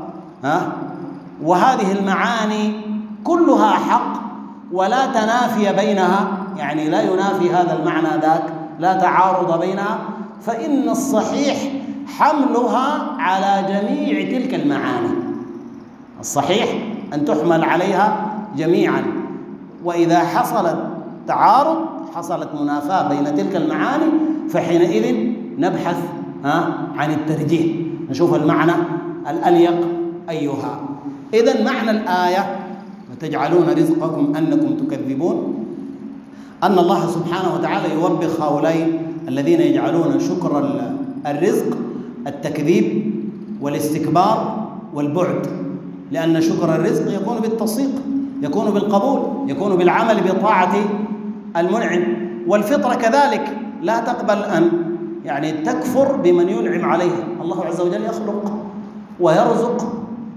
وهذه المعاني كلها حق ولا تنافي بينها، يعني لا ينافي هذا المعنى ذاك، لا تعارض بينها، فإن الصحيح حملها على جميع تلك المعاني. الصحيح أن تحمل عليها جميعا، وإذا حصلت تعارض، حصلت منافاة بين تلك المعاني، فحينئذ نبحث عن الترجيح، نشوف المعنى الأليق أيها. إذن معنى الآية وتجعلون رزقكم أنكم تكذبون، أن الله سبحانه وتعالى يوبخ هؤلاء الذين يجعلون شكر الرزق التكذيب والاستكبار والبعد، لأن شكر الرزق يكون بالتصديق، يكون بالقبول، يكون بالعمل بطاعة المنعم. والفطرة كذلك لا تقبل أن يعني تكفر بمن ينعم عليها. الله عز وجل يخلق ويرزق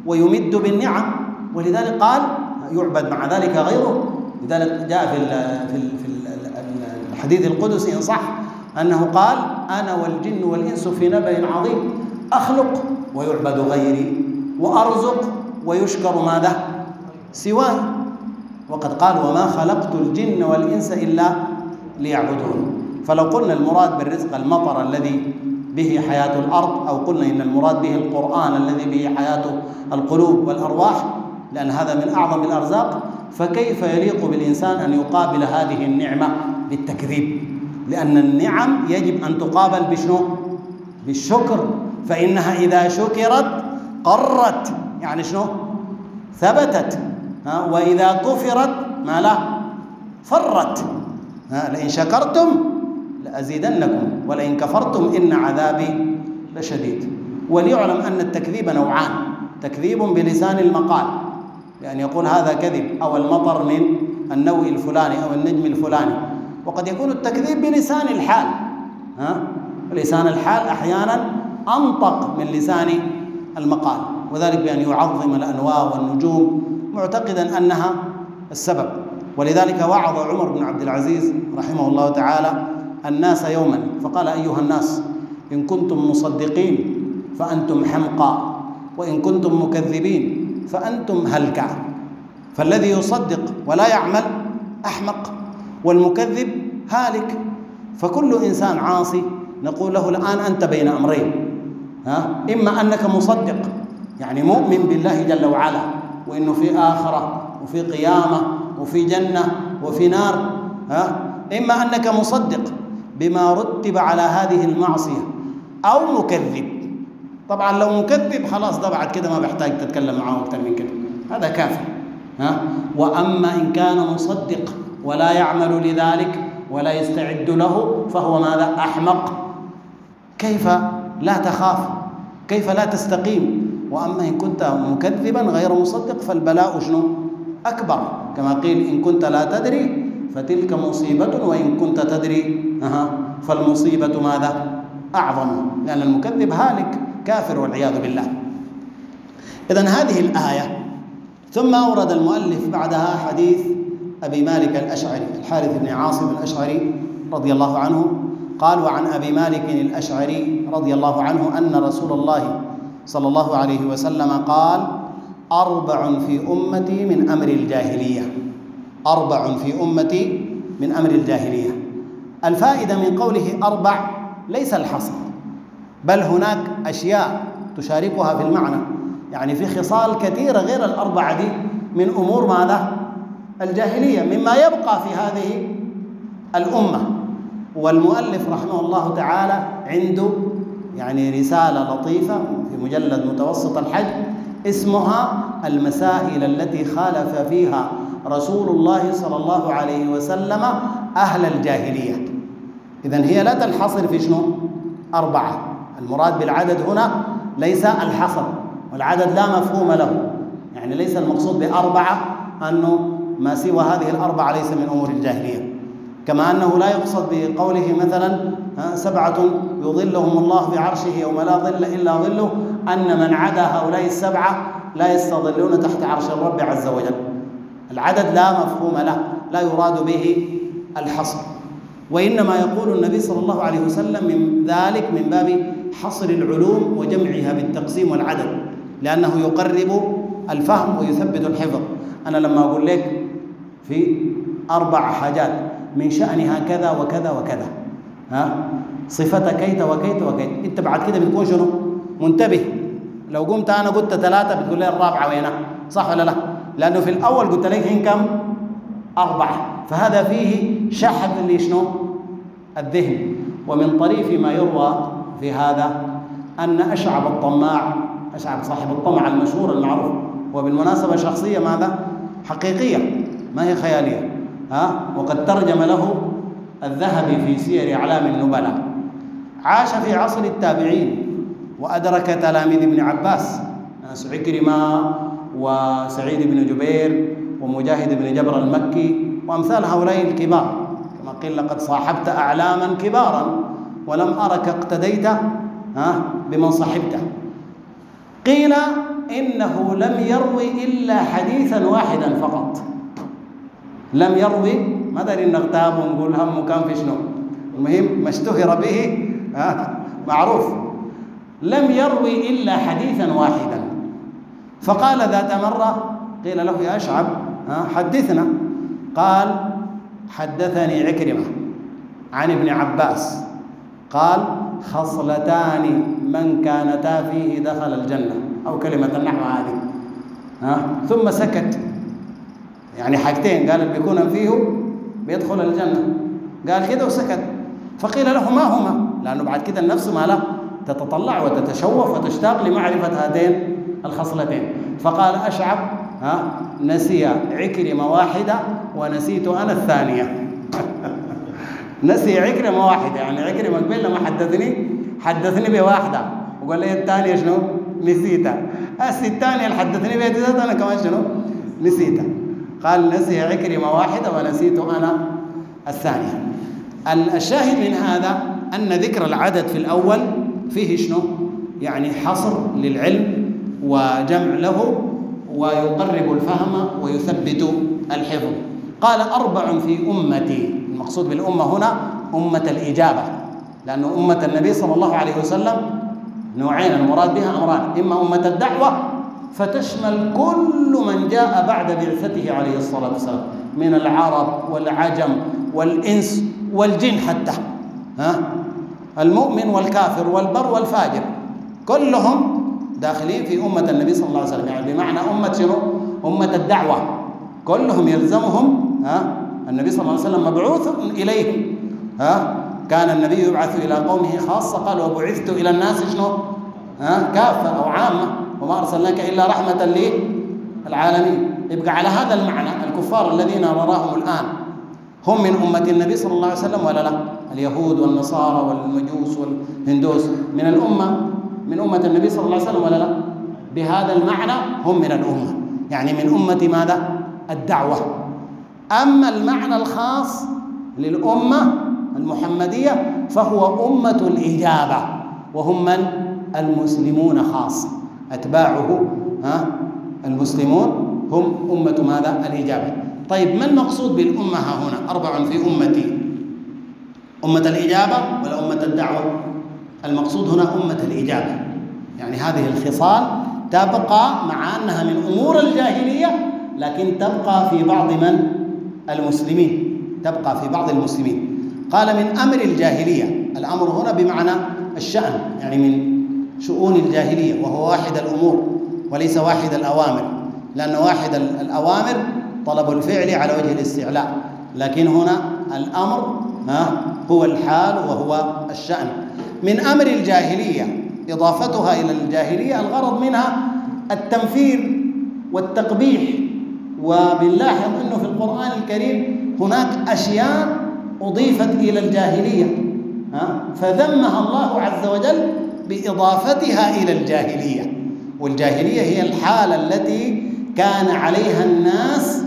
ويمد بالنعم، ولذلك قال يعبد مع ذلك غيره. لذلك جاء في الحديث القدسي إن صح أنه قال أنا والجن والإنس في نبأ عظيم، أخلق ويعبد غيري، وأرزق ويشكر ماذا؟ سواي. وقد قال وما خلقت الجن والإنس إلا ليعبدون. فلو قلنا المراد بالرزق المطر الذي به حياة الأرض، أو قلنا إن المراد به القرآن الذي به حياة القلوب والأرواح، لأن هذا من أعظم الأرزاق، فكيف يليق بالإنسان أن يقابل هذه النعمة بالتكذيب؟ لأن النعم يجب أن تقابل بشنو؟ بالشكر، فإنها إذا شكرت قرت، يعني شنو؟ ثبتت. وإذا كفرت ما لا فرت. لئن شكرتم لأزيدنكم ولئن كفرتم إن عذابي لشديد. وليعلم أن التكذيب نوعان: تكذيب بلسان المقال، يعني يقول هذا كذب، أو المطر من النوع الفلاني أو النجم الفلاني. وقد يكون التكذيب بلسان الحال. لسان الحال أحيانا أنطق من لسان المقال، وذلك بأن يعظم الأنواع والنجوم معتقدا أنها السبب. ولذلك وعظ عمر بن عبد العزيز رحمه الله تعالى الناس يوما فقال أيها الناس إن كنتم مصدقين فأنتم حمقى، وإن كنتم مكذبين فأنتم هلكى. فالذي يصدق ولا يعمل أحمق، والمكذب هالك. فكل إنسان عاصي نقول له الآن أنت بين أمرين: إما أنك مصدق يعني مؤمن بالله جل وعلا وإنه في آخرة وفي قيامة وفي جنة وفي نار، إما أنك مصدق بما رتب على هذه المعصية، أو مكذب. طبعا لو مكذب خلاص ده بعد كده ما بيحتاج تتكلم معه أكثر من كده، هذا كافر. وأما إن كان مصدق ولا يعمل لذلك ولا يستعد له فهو ماذا؟ أحمق. كيف لا تخاف؟ كيف لا تستقيم؟ وأما إن كنت مكذبا غير مصدق فالبلاء شنو؟ أكبر، كما قيل إن كنت لا تدري فتلك مصيبة وإن كنت تدري فالمصيبة ماذا؟ أعظم، لأن المكذب هالك كافر والعياذ بالله. إذن هذه الآية. ثم أورد المؤلف بعدها حديث أبي مالك الأشعري الحارث بن عاصم الأشعري رضي الله عنه قال: وعن أبي مالك الأشعري رضي الله عنه أن رسول الله صلى الله عليه وسلم قال: 4 في أمتي من أمر الجاهلية. 4 في أمتي من أمر الجاهلية. الفائدة من قوله 4 ليس الحصر، بل هناك أشياء تشاركها في المعنى، يعني في خصال كثيرة غير ال4 دي من أمور ماذا؟ الجاهلية، مما يبقى في هذه الأمة. والمؤلف رحمه الله تعالى عنده يعني رسالة لطيفة في مجلد متوسط الحجم اسمها المسائل التي خالف فيها رسول الله صلى الله عليه وسلم أهل الجاهلية. إذن هي لا تنحصر في شنو؟ 4. المراد بالعدد هنا ليس الحصر، والعدد لا مفهوم له، يعني ليس المقصود ب4 أنه ما سوى هذه ال4 ليس من أمور الجاهلية، كما أنه لا يقصد بقوله مثلا 7 يظلهم الله بعرشه يوم لا ظل إلا ظله أن من عدا هؤلاء ال7 لا يستظلون تحت عرش الرب عز وجل. العدد لا مفهوم له، لا يراد به الحصر، وإنما يقول النبي صلى الله عليه وسلم من ذلك من باب حصر العلوم وجمعها بالتقسيم والعدد، لأنه يقرب الفهم ويثبت الحفظ. أنا لما أقول لك في 4 حاجات من شأنها كذا وكذا وكذا، صفة كيت وكيت وكيت، أنت بعد كده بتكون شنو؟ منتبه. لو قمت أنا قلت 3 بتقول لي 4 وينها؟ صح ولا لا؟ لأنه في الأول قلت لك هن كم؟ 4. فهذا فيه شحذ لشنو؟ الذهن. ومن طريف ما يروى في هذا أن أشعب الطماع، أشعب صاحب الطمع المشهور المعروف، وبالمناسبة شخصية ماذا؟ حقيقية ما هي خيالية، وقد ترجم له الذهبي في سير أعلام النبلاء. عاش في عصر التابعين وأدرك تلاميذ ابن عباس، عكرمة وسعيد بن جبير ومجاهد بن جبر المكي وأمثال هؤلاء الكبار، كما قيل لقد صاحبت أعلاما كبارا ولم أرك اقتديت بمن صحبته. قيل إنه لم يروي إلا حديثا واحدا فقط. لم يروي، ما داري نغتاب ونقول هم كان في شنو، المهم ما اشتهر به معروف. لم يروي إلا حديثا واحدا. فقال ذات مرة قيل له يا أشعب حدثنا، قال حدثني عكرمة عن ابن عباس قال خصلتان من كانتا فيه دخل الجنة، أو كلمة النحو هذه. ثم سكت، يعني حاجتين قال اللي بيكون فيه بيدخل الجنة، قال كده وسكت. فقيل له ما هما؟ لأنه بعد كده النفس ما لا تتطلع وتتشوف وتشتاق لمعرفة هاتين الخصلتين. فقال أشعب نسي عكرمة واحدة ونسيت أنا الثانية. نسي عكرمة واحدة، يعني عكرمة قبل ما حدثني بواحدة وقال لي الثانية شنو؟ نسيتها. الثانية اللي حدثني بها أنا كمان شنو؟ نسيتها. قال نسي عكرمة واحدة ونسيت أنا الثانية. الشاهد من هذا أن ذكر العدد في الأول فيه شنو؟ يعني حصر للعلم وجمع له ويقرب الفهم ويثبت الحفظ. قال 4 في أمتي، المقصود بالأمة هنا أمة الإجابة، لأن أمة النبي صلى الله عليه وسلم نوعين، المراد بها أمران: إما أمة الدعوة فتشمل كل من جاء بعد بعثته عليه الصلاة والسلام من العرب والعجم والإنس والجن حتى، المؤمن والكافر والبر والفاجر كلهم داخلين في أمة النبي صلى الله عليه وسلم. يعني بمعنى أمة شنو؟ أمة الدعوة، كلهم يلزمهم النبي صلى الله عليه وسلم مبعوث إليهم. كان النبي يبعث إلى قومه خاصة، قال وبعثت إلى الناس شنو؟ كافة أو عامة، وما أرسلناك إلا رحمة للعالمين. يبقى على هذا المعنى الكفار الذين نراهم الآن هم من أمة النبي صلى الله عليه وسلم ولا لا؟ اليهود والنصارى والمجوس والهندوس من الأمة، من أمة النبي صلى الله عليه وسلم ولا لا؟ بهذا المعنى هم من الأمة، يعني من أمة ماذا؟ الدعوة. أما المعنى الخاص للأمة المحمدية فهو أمة الإجابة، وهم من؟ المسلمون خاصة، أتباعه المسلمون هم أمة ماذا؟ الإجابة. طيب ما المقصود بالأمة هنا؟ 4 في أمتي، أمة الإجابة ولا أمة الدعوة؟ المقصود هنا أمة الإجابة، يعني هذه الخصال تبقى مع أنها من أمور الجاهلية لكن تبقى في بعض من؟ المسلمين، تبقى في بعض المسلمين. قال من أمر الجاهلية، الأمر هنا بمعنى الشأن، يعني من شؤون الجاهلية، وهو واحد الأمور وليس واحد الأوامر، لأن واحد الأوامر طلب الفعل على وجه الاستعلاء، لكن هنا الأمر هو الحال وهو الشأن. من أمر الجاهلية إضافتها إلى الجاهلية الغرض منها التنفير والتقبيح. وبنلاحظ أنه في القرآن الكريم هناك أشياء أضيفت إلى الجاهلية فذمها الله عز وجل بإضافتها إلى الجاهلية. والجاهلية هي الحالة التي كان عليها الناس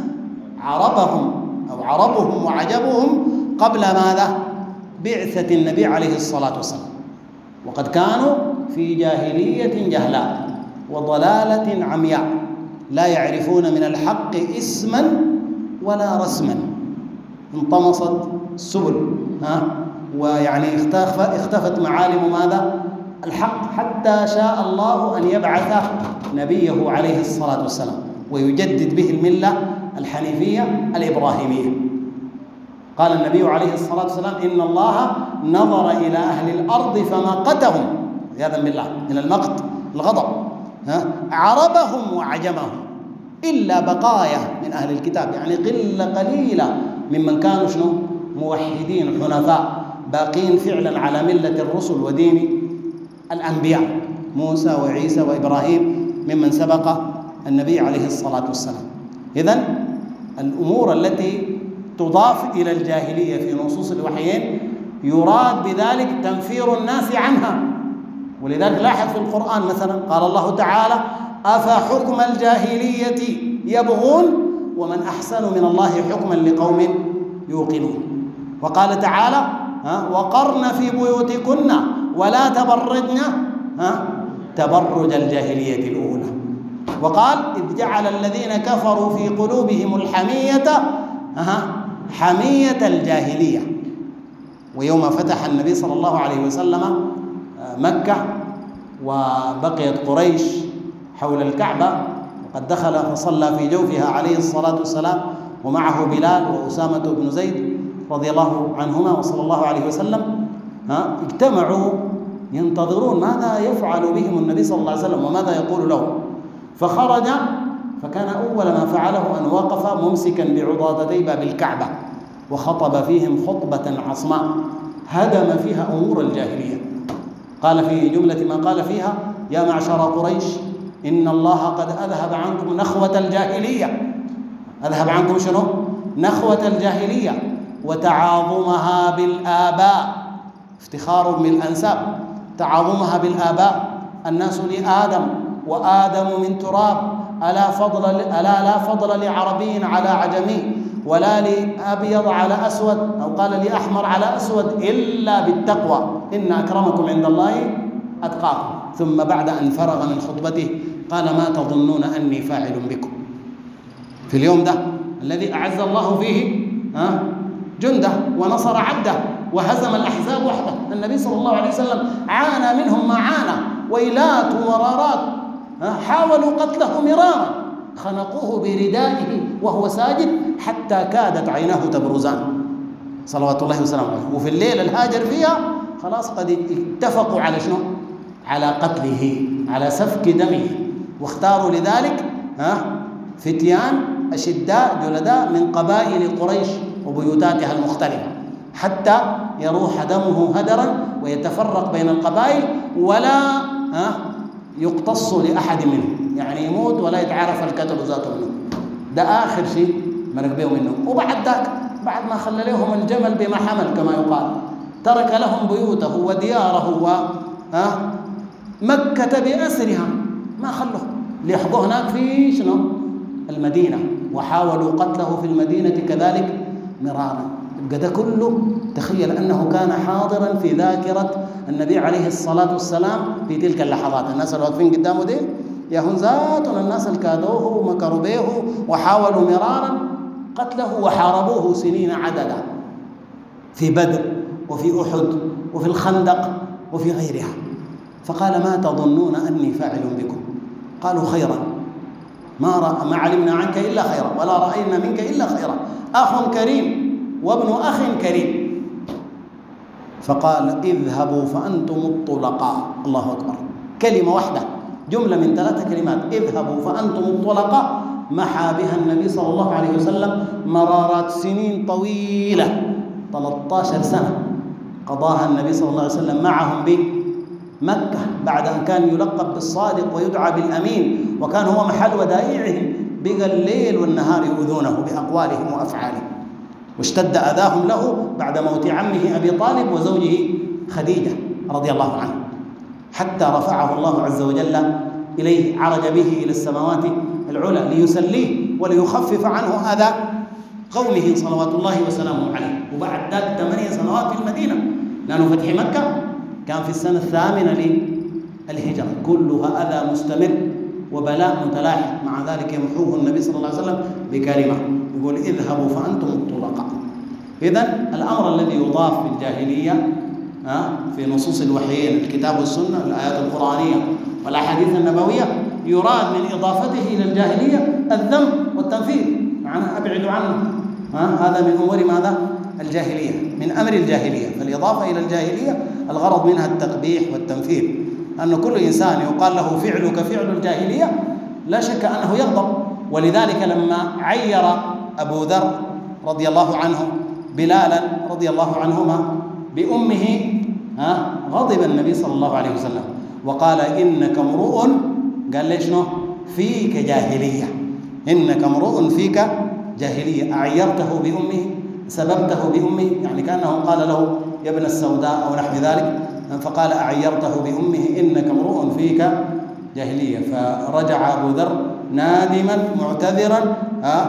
عربهم وعجبهم قبل ماذا؟ بعثة النبي عليه الصلاة والسلام، وقد كانوا في جاهلية جهلاء وضلالة عمياء لا يعرفون من الحق اسما ولا رسما، انطمست السبل ويعني اختفت معالم ماذا؟ الحق، حتى شاء الله أن يبعث نبيه عليه الصلاة والسلام ويجدد به الملة الحنيفية الإبراهيمية. قال النبي عليه الصلاة والسلام إن الله نظر إلى أهل الأرض فمقتهم، عياذا بالله من المقت الغضب، عربهم وعجمهم إلا بقايا من أهل الكتاب، يعني قلة قليلة ممن كانوا شنو؟ موحدين حنفاء باقين فعلا على ملة الرسل ودين الأنبياء موسى وعيسى وإبراهيم ممن سبق النبي عليه الصلاة والسلام. إذن الأمور التي تضاف إلى الجاهلية في نصوص الوحيين يراد بذلك تنفير الناس عنها. ولذلك لاحظ في القرآن مثلا قال الله تعالى أفحكم الجاهلية يبغون ومن أحسن من الله حكما لقوم يوقنون. وقال تعالى وقرن في بيوتكن ولا تبرجن تبرج الجاهلية الأولى. وقال إذ جعل الذين كفروا في قلوبهم الحمية حمية الجاهلية. ويوم فتح النبي صلى الله عليه وسلم مكة وبقيت قريش حول الكعبة، وقد دخل فصلى في جوفها عليه الصلاة والسلام ومعه بلال وأسامة بن زيد رضي الله عنهما وصلى الله عليه وسلم، اجتمعوا ينتظرون ماذا يفعل بهم النبي صلى الله عليه وسلم وماذا يقول لهم. فخرج، فكان أول ما فعله أن وقف ممسكا بعضادتي باب الكعبة وخطب فيهم خطبة عصماء هدم فيها أمور الجاهلية. قال في جملة ما قال فيها: يا معشر قريش إن الله قد أذهب عنكم نخوة الجاهلية. أذهب عنكم شنو؟ نخوة الجاهلية وتعاظمها بالآباء، افتخار بالأنساب، تعاظمها بالآباء. الناس لآدم وآدم من تراب، ألا لا فضل لعربي على عجمي ولا لأبيض على أسود، أو قال لأحمر على أسود، إلا بالتقوى إن أكرمكم عند الله أتقاكم. ثم بعد أن فرغ من خطبته قال: ما تظنون أني فاعل بكم في اليوم ده الذي أعز الله فيه جنده ونصر عبده وهزم الأحزاب وحده. النبي صلى الله عليه وسلم عانى منهم ما عانى، ويلات ومرارات، حاولوا قتله مرارا، خنقوه بردائه وهو ساجد حتى كادت عيناه تبرزان صلوات الله وسلامه عليه. وفي الليلة الهاجر فيها خلاص قد اتفقوا على شنو؟ على قتله، على سفك دمه. واختاروا لذلك فتيان أشداء جلداء من قبائل قريش وبيوتاتها المختلفة، حتى يروح دمه هدرا ويتفرق بين القبائل ولا يقتص لأحد منهم، يعني يموت ولا يتعرف الكتب ذاته منه. ده آخر شيء مرق بهم منه. وبعد ذاك بعد ما خلى لهم الجمل بما حمل كما يقال، ترك لهم بيوته ودياره ومكة بأسرها، ما خلوه ليحظوا هناك في شنو؟ المدينة. وحاولوا قتله في المدينة كذلك مرارا. يبقى ده كله تخيل أنه كان حاضرا في ذاكرة النبي عليه الصلاة والسلام في تلك اللحظات. الناس اللي واقفين قدامه دي يهون ذاتهم الناس اللي كادوه ومكروا به وحاولوا مرارا قتله وحاربوه سنين عددا في بدر وفي أحد وفي الخندق وفي غيرها. فقال: ما تظنون أني فاعل بكم؟ قالوا: خيرا، ما علمنا عنك إلا خيرا ولا رأينا منك إلا خيرا، أخ كريم وابن أخ كريم. فقال: اذهبوا فأنتم الطلقاء. الله أكبر، كلمة واحدة، جملة من 3 كلمات، اذهبوا فأنتم الطلقاء، محى بها النبي صلى الله عليه وسلم مرارات سنين طويلة، 13 سنة قضاها النبي صلى الله عليه وسلم معهم بمكة، بعد أن كان يلقب بالصادق ويدعى بالأمين، وكان هو محل ودائعهم. بقى الليل والنهار يؤذونه بأقوالهم وأفعالهم، واشتد أذاهم له بعد موت عمه أبي طالب وزوجه خديجة رضي الله عنه، حتى رفعه الله عز وجل إليه، عرج به إلى السماوات العلى ليسليه وليخفف عنه أذى قومه صلوات الله وسلامه عليه. وبعد ذلك 8 سنوات في المدينة، لأنه فتح مكة كان في السنة 8 للهجرة، كلها أذى مستمر وبلاء متلاحق. مع ذلك يمحوه النبي صلى الله عليه وسلم بكلمة، يقول: اذهبوا فأنتم الطلقاء. إذن الأمر الذي يضاف في الجاهلية في نصوص الوحيين الكتاب والسنة، الآيات القرآنية والأحاديث النبوية، يراد من إضافته إلى الجاهلية الذم والتنفير، معناه أبعدوا عنه. هذا من أمور ماذا؟ الجاهلية، من أمر الجاهلية. فالإضافة إلى الجاهلية الغرض منها التقبيح والتنفير، أن كل إنسان يقال له فعلك فعل الجاهلية لا شك أنه يغضب. ولذلك لما عير أبو ذر رضي الله عنه بلالا رضي الله عنهما بأمه، غضب النبي صلى الله عليه وسلم وقال: إنك امرؤ، قال ليش شنو؟ فيك جاهلية، إنك امرؤ فيك جاهلية، أعيرته بأمه، سببته بأمه، يعني كأنه قال له يا ابن السوداء أو نحو ذلك، فقال: أعيرته بأمه إنك امرؤ فيك جاهلية. فرجع أبو ذر نادما معتذرا،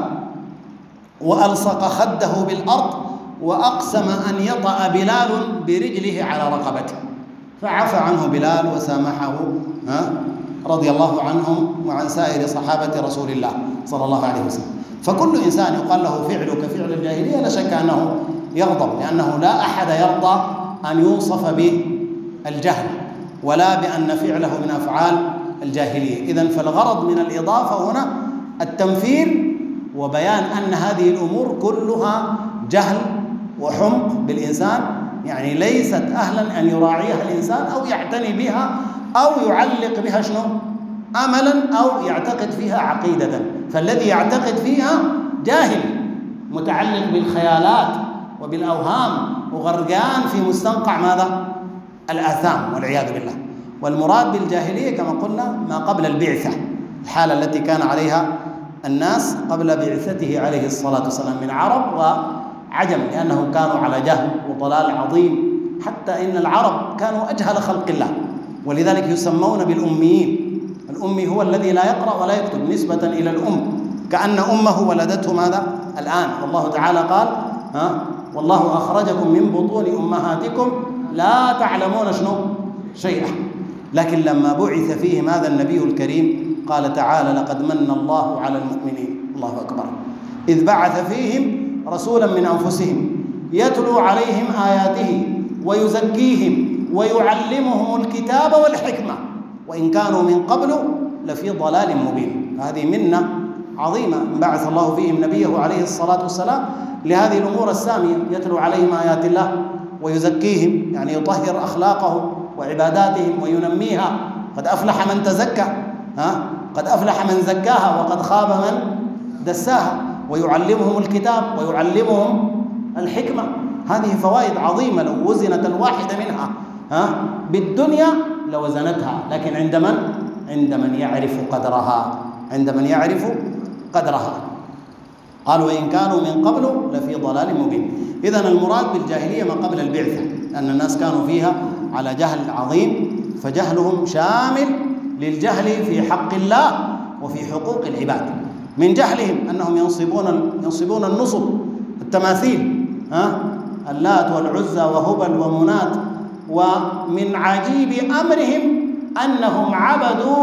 وألصق خده بالأرض، وأقسم أن يطأ بلال برجله على رقبته. فعفى عنه بلال وسامحه رضي الله عنهم وعن سائر صحابة رسول الله صلى الله عليه وسلم. فكل إنسان يقال له فعلك فعل الجاهلية لا شك أنه يغضب، لأنه لا أحد يرضى أن يوصف بالجهل ولا بأن فعله من أفعال الجاهلية. إذن فالغرض من الإضافة هنا التنفير وبيان أن هذه الأمور كلها جهل وحمق بالإنسان، يعني ليست أهلا أن يراعيها الإنسان أو يعتني بها أو يعلق بها شنو؟ أملا أو يعتقد فيها عقيدة. فالذي يعتقد فيها جاهل متعلق بالخيالات وبالأوهام وغرقان في مستنقع ماذا؟ الآثام والعياذ بالله. والمراد بالجاهلية كما قلنا ما قبل البعثة، الحالة التي كان عليها الناس قبل بعثته عليه الصلاة والسلام من عرب وعجم، لأنهم كانوا على جهل وضلال عظيم، حتى إن العرب كانوا أجهل خلق الله، ولذلك يسمون بالأميين. الأمي هو الذي لا يقرأ ولا يكتب نسبة إلى الأم، كأن أمه ولدته ماذا؟ الآن. والله تعالى قال والله أخرجكم من بطون أمهاتكم لا تعلمون شنو؟ شيئا. لكن لما بعث فيهم هذا النبي الكريم قال تعالى لقد من الله على المؤمنين، الله أكبر، إذ بعث فيهم رسولا من أنفسهم يتلو عليهم آياته ويزكيهم ويعلمهم الكتاب والحكمة وإن كانوا من قبل لفي ضلال مبين. هذه منة عظيمة بعث الله فيهم نبيه عليه الصلاة والسلام لهذه الأمور السامية، يتلو عليهم آيات الله ويزكيهم، يعني يطهر أخلاقهم وعباداتهم وينميها. قد أفلح من تزكى، قد أفلح من زكاها وقد خاب من دساها. ويعلمهم الكتاب ويعلمهم الحكمة. هذه فوائد عظيمة لو وزنت الواحدة منها بالدنيا لوزنتها، لكن عند من يعرف قدرها، عند من يعرف قدرها. قال وإن كانوا من قبل لفي ضلال مبين. إذن المراد بالجاهلية ما قبل البعثة، أن الناس كانوا فيها على جهل عظيم، فجهلهم شامل للجهل في حق الله وفي حقوق العباد. من جهلهم أنهم ينصبون النصب التماثيل، اللات والعزى وهبل ومنات. ومن عجيب أمرهم أنهم عبدوا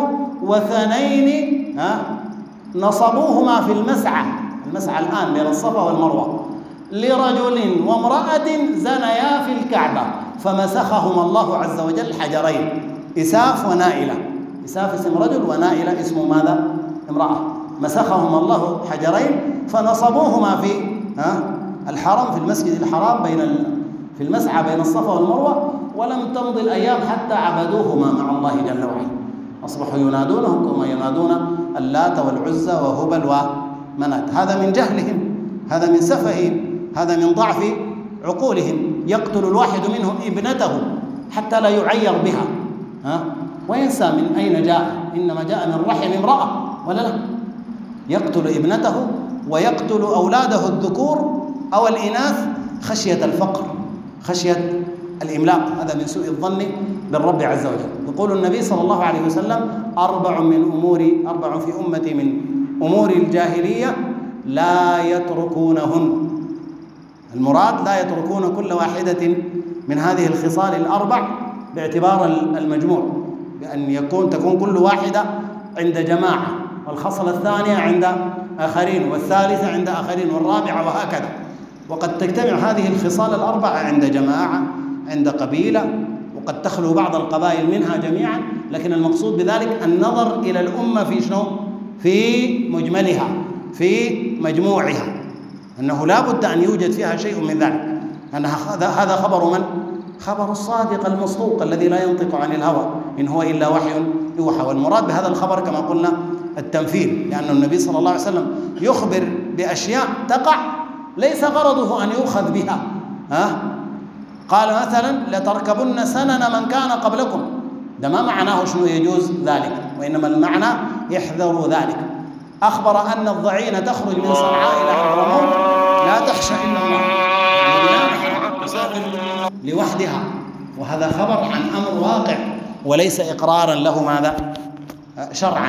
وثنين نصبوهما في المسعى الآن بين الصفا والمروة لرجل وامرأة زنيا في الكعبة فمسخهما الله عز وجل حجرين، إساف ونائلة. إساف اسم رجل ونائلة اسم ماذا؟ امرأة. مسخهما الله حجرين فنصبوهما في الحرم، في المسجد الحرام في المسعى بين الصفا والمروة. ولم تمض الأيام حتى عبدوهما مع الله جل وعلا، أصبحوا ينادونهم كما ينادون اللات والعزى وهبل ومنات. هذا من جهلهم، هذا من سفههم، هذا من ضعف عقولهم. يقتل الواحد منهم ابنته حتى لا يعير بها، وينسى من أين جاء، إنما جاء من رحم امرأة ولا لا. يقتل ابنته ويقتل أولاده الذكور أو الإناث خشية الفقر، خشية الإملاق. هذا من سوء الظن بالرب عز وجل. يقول النبي صلى الله عليه وسلم أربع في أمتي من أمور الجاهلية لا يتركونهن. المراد لا يتركون كل واحدة من هذه الخصال الأربع باعتبار المجموع، بأن تكون كل واحدة عند جماعة، والخصلة الثانية عند آخرين، والثالثة عند آخرين، والرابعة وهكذا. وقد تجتمع هذه الخصال الأربعة عند جماعة، عند قبيلة، وقد تخلو بعض القبائل منها جميعا. لكن المقصود بذلك النظر إلى الأمة في شنو؟ في مجملها، في مجموعها، أنه لا بد أن يوجد فيها شيء من ذلك. أن هذا خبر من؟ خبر الصادق المصدوق الذي لا ينطق عن الهوى إن هو إلا وحي يوحى. والمراد بهذا الخبر كما قلنا التنفير، لأن النبي صلى الله عليه وسلم يخبر بأشياء تقع ليس غرضه أن يؤخذ بها. قال مثلا لتركبن سنن من كان قبلكم، ده ما معناه شنو يجوز ذلك، وإنما المعنى يحذروا ذلك. أخبر أن الضعين تخرج من صنعاء إلى حضرموت لا تخشى إلا الله، لوحدها. وهذا خبر عن أمر واقع وليس إقرارا له ماذا؟ شرعا.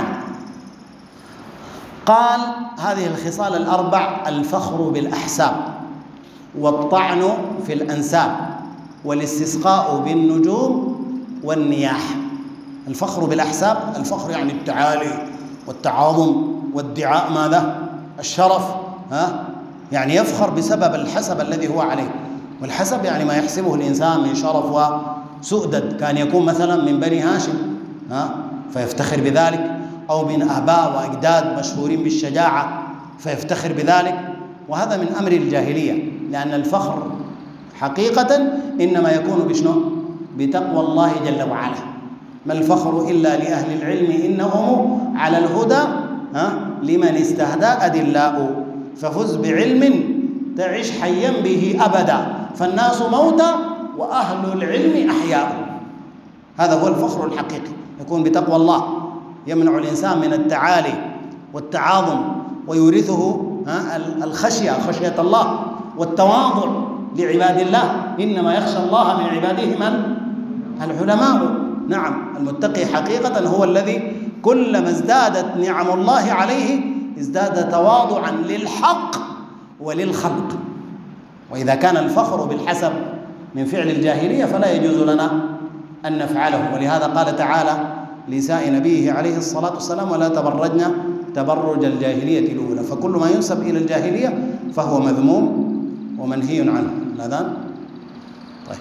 قال هذه الخصال الأربع: الفخر بالأحساب، والطعن في الأنساب، والاستسقاء بالنجوم، والنياحة. الفخر بالأحساب، الفخر يعني التعالي والتعاظم وادعاء ماذا؟ الشرف، يعني يفخر بسبب الحسب الذي هو عليه. والحسب يعني ما يحسبه الإنسان من شرف وسؤدد، كان يكون مثلا من بني هاشم فيفتخر بذلك، أو من آباء وأجداد مشهورين بالشجاعة فيفتخر بذلك. وهذا من أمر الجاهلية، لأن الفخر حقيقة إنما يكون بشنو؟ بتقوى الله جل وعلا. ما الفخر إلا لأهل العلم إنهم على الهدى لمن استهدى أدلاء، ففز بعلم تعش حيا به أبدا، فالناس موتى وأهل العلم أحياء. هذا هو الفخر الحقيقي، يكون بتقوى الله، يمنع الإنسان من التعالي والتعاظم، ويورثه خشية الله والتواضع لعباد الله. إنما يخشى الله من عباده من؟ العلماء. نعم، المتقي حقيقة هو الذي كلما ازدادت نعم الله عليه ازداد تواضعا للحق وللخلق. وإذا كان الفخر بالحسب من فعل الجاهلية فلا يجوز لنا أن نفعله. ولهذا قال تعالى لنساء نبيه عليه الصلاة والسلام: ولا تبرجن تبرج الجاهلية الأولى. فكل ما ينسب إلى الجاهلية فهو مذموم ومنهي عنه. الأذان طيب،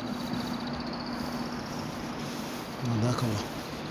هداك الله.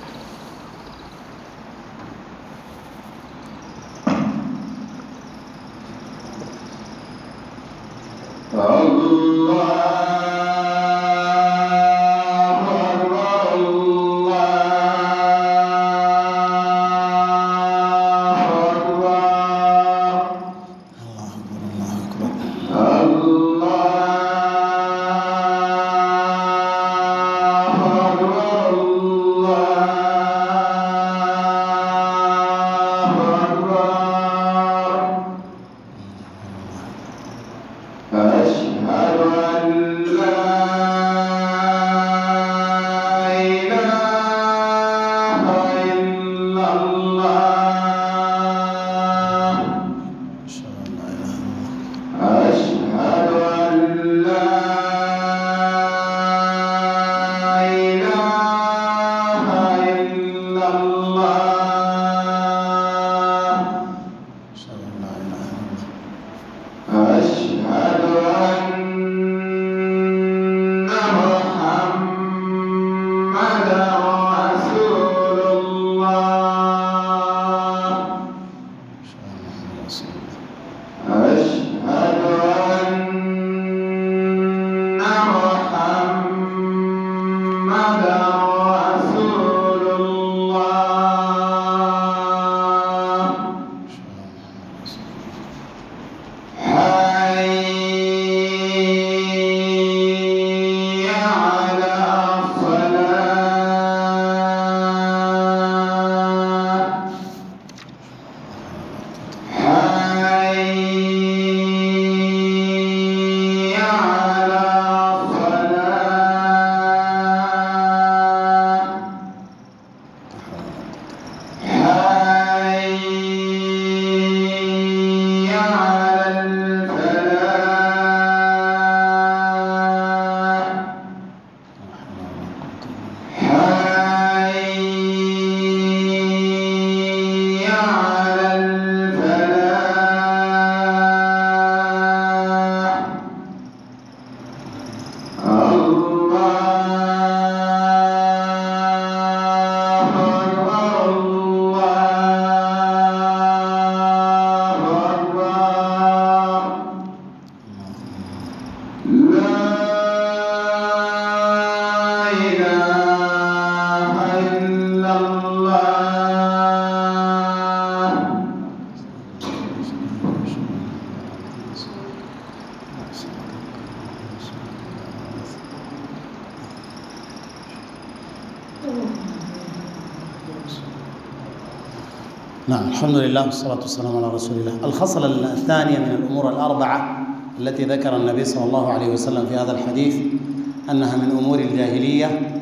نعم، الحمد لله والصلاة والسلام على رسول الله. الخصلة الثانية من الأمور الأربعة التي ذكر النبي صلى الله عليه وسلم في هذا الحديث أنها من أمور الجاهلية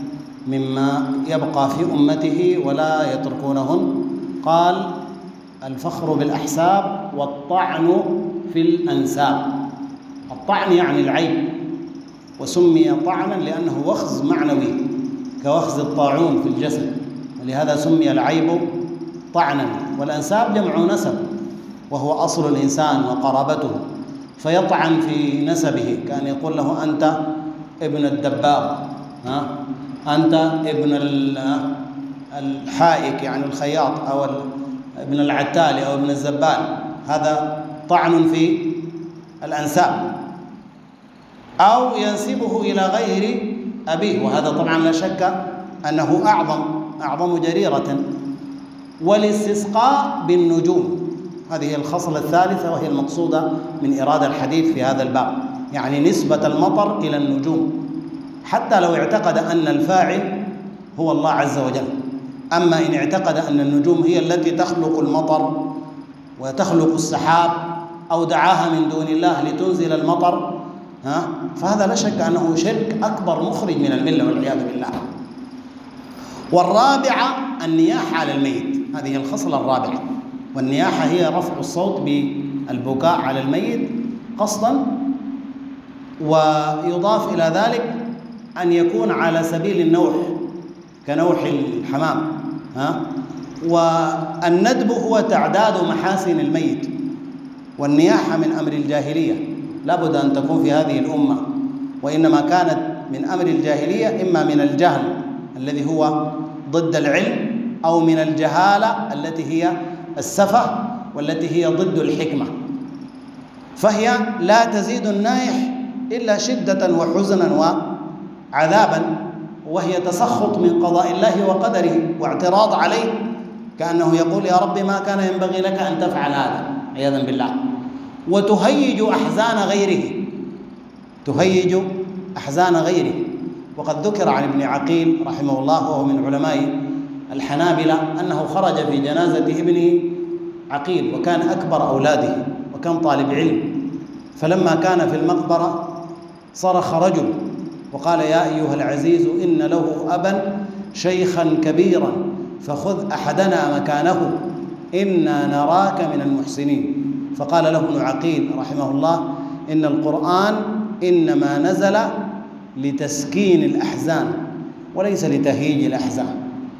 مما يبقى في أمته ولا يتركونهن. قال: الفخر بالأحساب والطعن في الأنساب. الطعن يعني العيب، وسمي طعنا لأنه وخز معنوي، كوخز الطاعون في الجسد، ولهذا سمي العيب طعنا. والأنساب جمع نسب، وهو أصل الإنسان وقرابته، فيطعن في نسبه، كان يقول له أنت ابن الدباغ، أنت ابن الحائك يعني الخياط، أو ابن العتالي أو ابن الزبال. هذا طعن في الأنساب. أو ينسبه إلى غير أبيه، وهذا طبعا لا شك أنه أعظم جريرة. والاستسقاء بالنجوم، هذه الخصلة الثالثة وهي المقصودة من إرادة الحديث في هذا الباب، يعني نسبة المطر إلى النجوم، حتى لو اعتقد أن الفاعل هو الله عز وجل. أما إن اعتقد أن النجوم هي التي تخلق المطر وتخلق السحاب، أو دعاها من دون الله لتنزل المطر، فهذا لا شك أنه شرك أكبر مخرج من الملة والعياذ بالله. والرابعة النياحة على الميت، هذه الخصلة الرابعة. والنياحة هي رفع الصوت بالبكاء على الميت قصدا، ويضاف إلى ذلك أن يكون على سبيل النوح كنوح الحمام. والندب هو تعداد محاسن الميت، والنياحة من أمر الجاهلية، لا بد أن تكون في هذه الأمة، وإنما كانت من أمر الجاهلية إما من الجهل الذي هو ضد العلم، أو من الجهالة التي هي السفه والتي هي ضد الحكمة، فهي لا تزيد النائح إلا شدة وحزنا وعذابا، وهي تسخط من قضاء الله وقدره واعتراض عليه، كأنه يقول يا رب ما كان ينبغي لك أن تفعل هذا عياذا بالله. وتهيج أحزان غيره، تهيج أحزان غيره. وقد ذكر عن ابن عقيل رحمه الله وهو من علماء الحنابلة أنه خرج في جنازة ابن عقيل، وكان أكبر أولاده وكان طالب علم، فلما كان في المقبرة صرخ رجل وقال يا أيها العزيز إن له أبا شيخا كبيرا فخذ أحدنا مكانه إنا نراك من المحسنين. فقال له ابن عقيل رحمه الله إن القرآن إنما نزل لتسكين الأحزان وليس لتهيج الأحزان.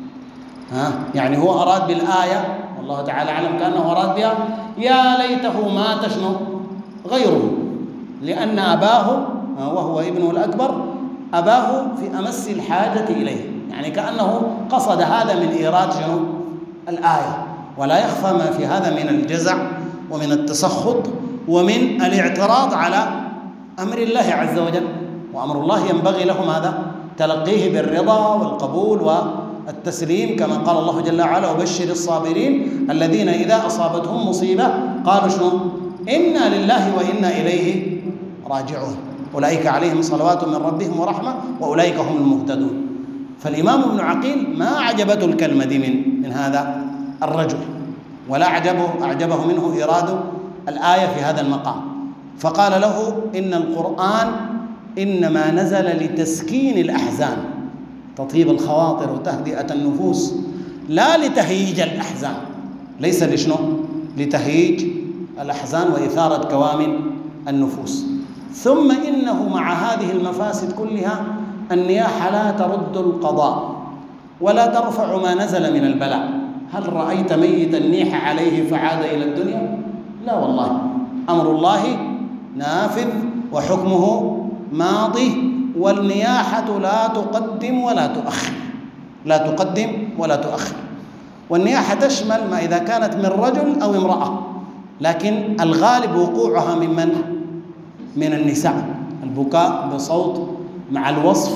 يعني هو أراد بالآية والله تعالى أعلم كأنه أراد بها يا ليته مات شنو غيره، لأن أباه وهو ابنه الأكبر أباه في أمس الحاجة إليه، يعني كأنه قصد هذا من إيراد شنو الآية. ولا يخفى ما في هذا من الجزع ومن التسخط ومن الاعتراض على أمر الله عز وجل. وأمر الله ينبغي له ماذا؟ تلقيه بالرضا والقبول والتسليم، كما قال الله جل وعلا وبشر الصابرين الذين إذا أصابتهم مصيبة قالوا شنو إنا لله وإنا إليه راجعون أولئك عليهم صلوات من ربهم ورحمة وأولئك هم المهتدون. فالإمام ابن عقيل ما عجبته الكلمة دي من هذا الرجل، ولا أعجبه منه إيراد الآية في هذا المقام، فقال له إن القرآن إنما نزل لتسكين الأحزان، تطيب الخواطر وتهدئة النفوس، لا لتهييج الأحزان. ليس لشنو؟ لتهييج الأحزان وإثارة كوامن النفوس. ثم إنه مع هذه المفاسد كلها النياحة لا ترد القضاء ولا ترفع ما نزل من البلاء. هل رأيت ميتا نيح عليه فعاد إلى الدنيا؟ لا والله، أمر الله نافذ وحكمه ماضي، والنياحة لا تقدم ولا تؤخر، لا تقدم ولا تؤخر. والنياحة تشمل ما إذا كانت من رجل أو امرأة، لكن الغالب وقوعها من النساء، البكاء بصوت مع الوصف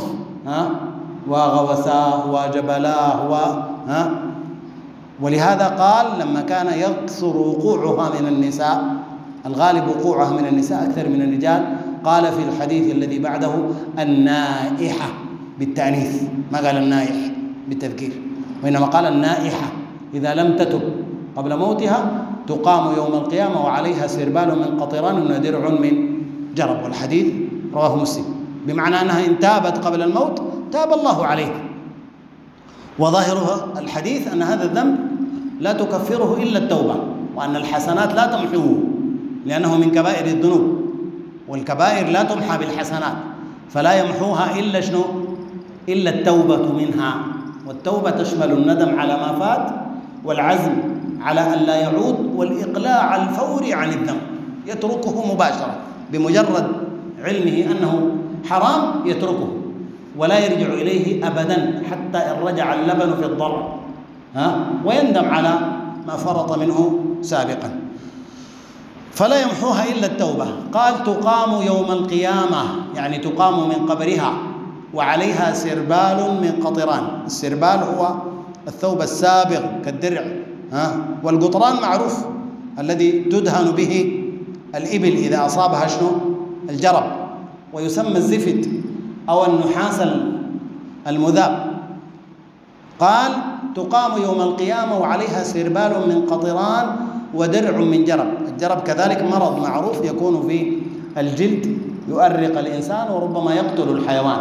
وغوثاه وجبلاه ولهذا قال لما كان يكثر وقوعها من النساء، الغالب وقوعها من النساء أكثر من الرجال، قال في الحديث الذي بعده النائحة بالتأنيث، ما قال النائح بالتذكير، وإنما قال النائحة إذا لم تتب قبل موتها تقام يوم القيامة وعليها سربال من قطران ودرع من جرب. والحديث رواه مسلم، بمعنى أنها إن تابت قبل الموت تاب الله عليها. وظاهر الحديث أن هذا الذنب لا تكفره إلا التوبة، وأن الحسنات لا تمحوه لأنه من كبائر الذنوب، والكبائر لا تمحى بالحسنات، فلا يمحوها إلا شنو؟ إلا التوبة منها. والتوبة تشمل الندم على ما فات، والعزم على أن لا يعود، والإقلاع الفوري عن الذنب، يتركه مباشرة بمجرد علمه أنه حرام، يتركه ولا يرجع إليه أبدا حتى إن رجع اللبن في الضرع، ويندم على ما فرط منه سابقا، فلا يمحوها إلا التوبة. قال تقام يوم القيامة، يعني تقام من قبرها، وعليها سربال من قطران. السربال هو الثوب السابغ كالدرع، والقطران معروف الذي تدهن به الإبل إذا أصابها الجرب، ويسمى الزفت أو النحاس المذاب. قال تقام يوم القيامة وعليها سربال من قطران ودرع من جرب. الجرب كذلك مرض معروف يكون في الجلد، يؤرق الإنسان وربما يقتل الحيوان.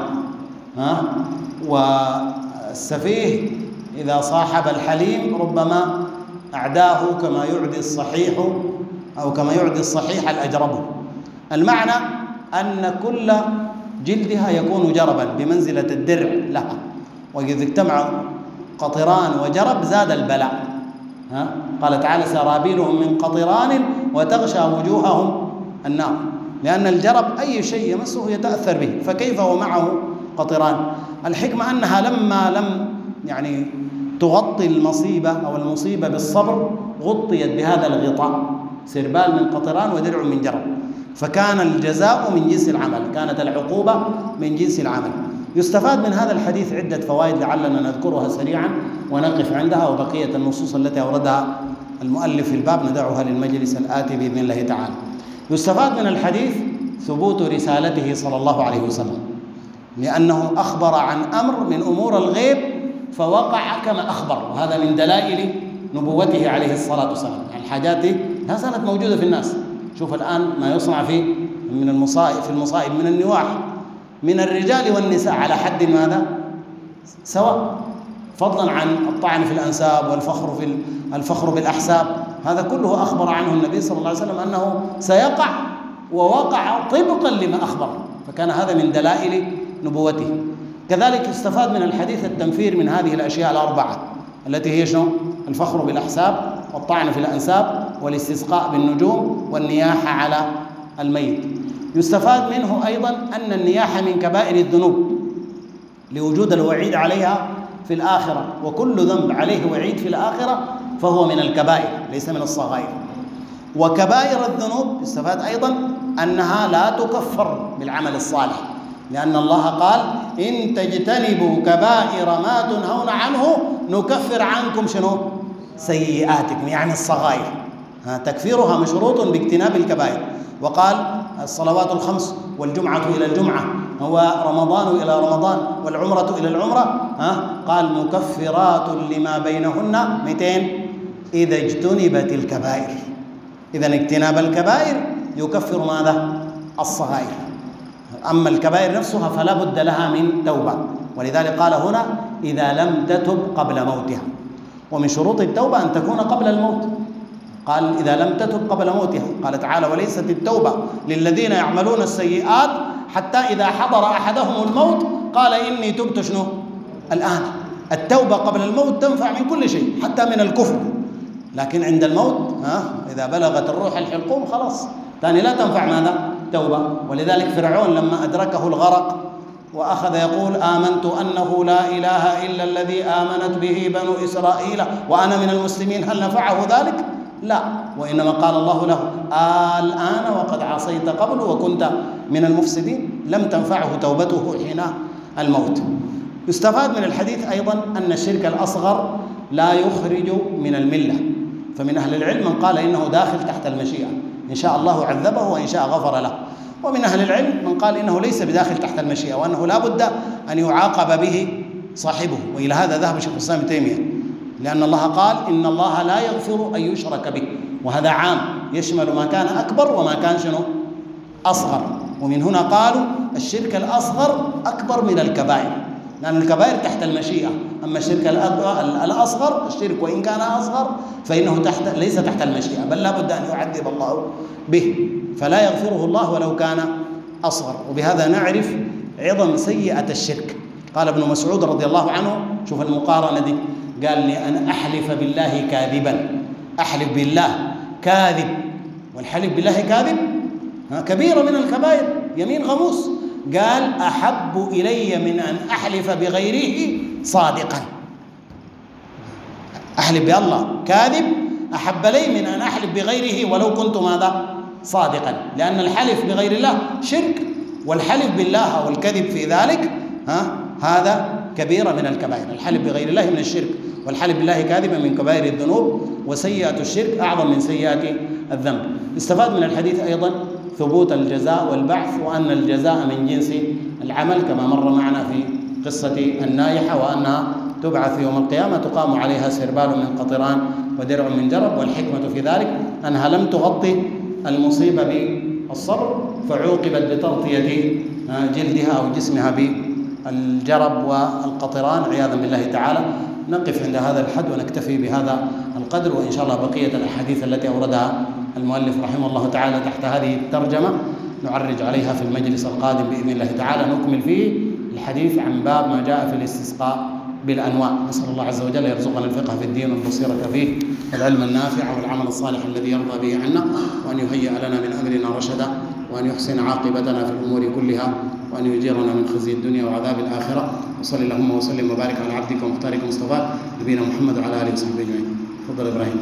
والسفيه إذا صاحب الحليم ربما أعداه كما يعدي الصحيح، أو كما يعدي الصحيح الأجرب. المعنى أن كل جلدها يكون جربا بمنزلة الدرع لها، وإذا اجتمع قطران وجرب زاد البلاء. قال تعالى سرابيلهم من قطران وتغشى وجوههم النار، لأن الجرب أي شيء يمسه يتأثر به، فكيف ومعه قطران؟ الحكمة أنها لما لم يعني تغطي المصيبة أو المصيبة بالصبر، غطيت بهذا الغطاء، سربال من قطران ودرع من جرب، فكان الجزاء من جنس العمل، كانت العقوبة من جنس العمل. يستفاد من هذا الحديث عدة فوائد لعلنا نذكرها سريعا ونقف عندها، وبقية النصوص التي أوردها المؤلف في الباب ندعها للمجلس الآتي بإذن الله تعالى. يستفاد من الحديث ثبوت رسالته صلى الله عليه وسلم، لأنه أخبر عن أمر من أمور الغيب فوقع كما أخبر، وهذا من دلائل نبوته عليه الصلاة والسلام. يعني الحاجات دي لا زالت موجودة في الناس. شوف الآن ما يصنع من المصائب، في المصائب من النواح من الرجال والنساء على حد ماذا؟ سواء، فضلا عن الطعن في الأنساب والفخر بالأحساب. هذا كله أخبر عنه النبي صلى الله عليه وسلم أنه سيقع، ووقع طبقا لما أخبر، فكان هذا من دلائل نبوته. كذلك يستفاد من الحديث التنفير من هذه الأشياء الأربعة التي هي شنو؟ الفخر بالأحساب، والطعن في الأنساب، والاستسقاء بالنجوم، والنياحة على الميت. يستفاد منه أيضا أن النياحة من كبائر الذنوب لوجود الوعيد عليها في الآخرة، وكل ذنب عليه وعيد في الآخرة فهو من الكبائر ليس من الصغائر. وكبائر الذنوب يستفاد أيضا أنها لا تكفر بالعمل الصالح، لأن الله قال إن تجتنبوا كبائر ما تنهون عنه نكفر عنكم شنو؟ سيئاتكم، يعني الصغائر. تكفيرها مشروط باجتناب الكبائر. وقال الصلوات الخمس والجمعة إلى الجمعة ورمضان إلى رمضان والعمرة إلى العمرة، قال مكفرات لما بينهن 200 إذا اجتنبت الكبائر. إذن اجتناب الكبائر يكفر ماذا؟ الصغائر. أما الكبائر نفسها فلا بد لها من توبة، ولذلك قال هنا إذا لم تتب قبل موتها. ومن شروط التوبة أن تكون قبل الموت، قال إذا لم تتب قبل موتها. قال تعالى وليست التوبة للذين يعملون السيئات حتى إذا حضر أحدهم الموت قال إني تبت شنو؟ الآن. التوبة قبل الموت تنفع من كل شيء حتى من الكفر، لكن عند الموت إذا بلغت الروح الحلقوم خلاص ثاني لا تنفع ماذا؟ توبة. ولذلك فرعون لما أدركه الغرق وأخذ يقول آمنت أنه لا إله إلا الذي آمنت به بنو إسرائيل وأنا من المسلمين، هل نفعه ذلك؟ لا، وإنما قال الله له الآن وقد عصيت قبل وكنت من المفسدين، لم تنفعه توبته حين الموت. يستفاد من الحديث أيضا أن الشرك الأصغر لا يخرج من الملة، فمن أهل العلم من قال إنه داخل تحت المشيئة، إن شاء الله عذبه وإن شاء غفر له. ومن أهل العلم من قال إنه ليس بداخل تحت المشيئة، وأنه لا بد أن يعاقب به صاحبه. وإلى هذا ذهب شيخ الإسلام ابن تيمية، لأن الله قال إن الله لا يغفر أن يشرك به، وهذا عام يشمل ما كان أكبر وما كان شنو؟ أصغر. ومن هنا قالوا الشرك الأصغر أكبر من الكبائر، لأن الكبائر تحت المشيئة، أما الشرك الأصغر الشرك وإن كان أصغر فإنه ليس تحت المشيئة، بل لا بد أن يعذب الله به، فلا يغفره الله ولو كان أصغر. وبهذا نعرف عظم سيئة الشرك، قال ابن مسعود رضي الله عنه، شوف المقارنة دي، قال لي أن أحلف بالله كاذبا، أحلف بالله كاذب، والحلف بالله كاذب كبيرة من الكبائر، يمين غموس. قال أحب إلي من أن أحلف بغيره صادقا، أحلف بالله كاذب أحب لي من أن أحلف بغيره ولو كنت ماذا؟ صادقا، لأن الحلف بغير الله شرك، والحلف بالله أو الكذب في ذلك هذا كبيرة من الكبائر. الحلف بغير الله من الشرك، والحلف بالله كاذبا من كبائر الذنوب، وسيئة الشرك أعظم من سيئة الذنب. استفاد من الحديث أيضا ثبوت الجزاء والبعث، وأن الجزاء من جنس العمل كما مر معنا في قصة النائحة، وأنها تبعث يوم القيامة تقام عليها سربال من قطران ودرع من جرب، والحكمة في ذلك أنها لم تغطي المصيبة بالصبر، فعوقبت بتغطية جلدها أو جسمها بالجرب والقطران عياذا بالله تعالى. نقف عند هذا الحد ونكتفي بهذا القدر، وإن شاء الله بقية الأحاديث التي أوردها المؤلف رحمه الله تعالى تحت هذه الترجمة نعرج عليها في المجلس القادم بإذن الله تعالى، نكمل فيه الحديث عن باب ما جاء في الاستسقاء بالأنواع. نسأل الله عز وجل يرزقنا الفقه في الدين والبصيرة فيه، والعلم النافع والعمل الصالح الذي يرضى به عنا، وأن يهيئ لنا من أمرنا رشدا، وأن يحسن عاقبتنا في الأمور كلها، وأن يجيرنا من خزي الدنيا وعذاب الآخرة. وصل اللهم وسلم وبارك على عبدك ومختارك مصطفى نبينا محمد وعلى آله وصحبه أجمعين. تفضل إبراهيم.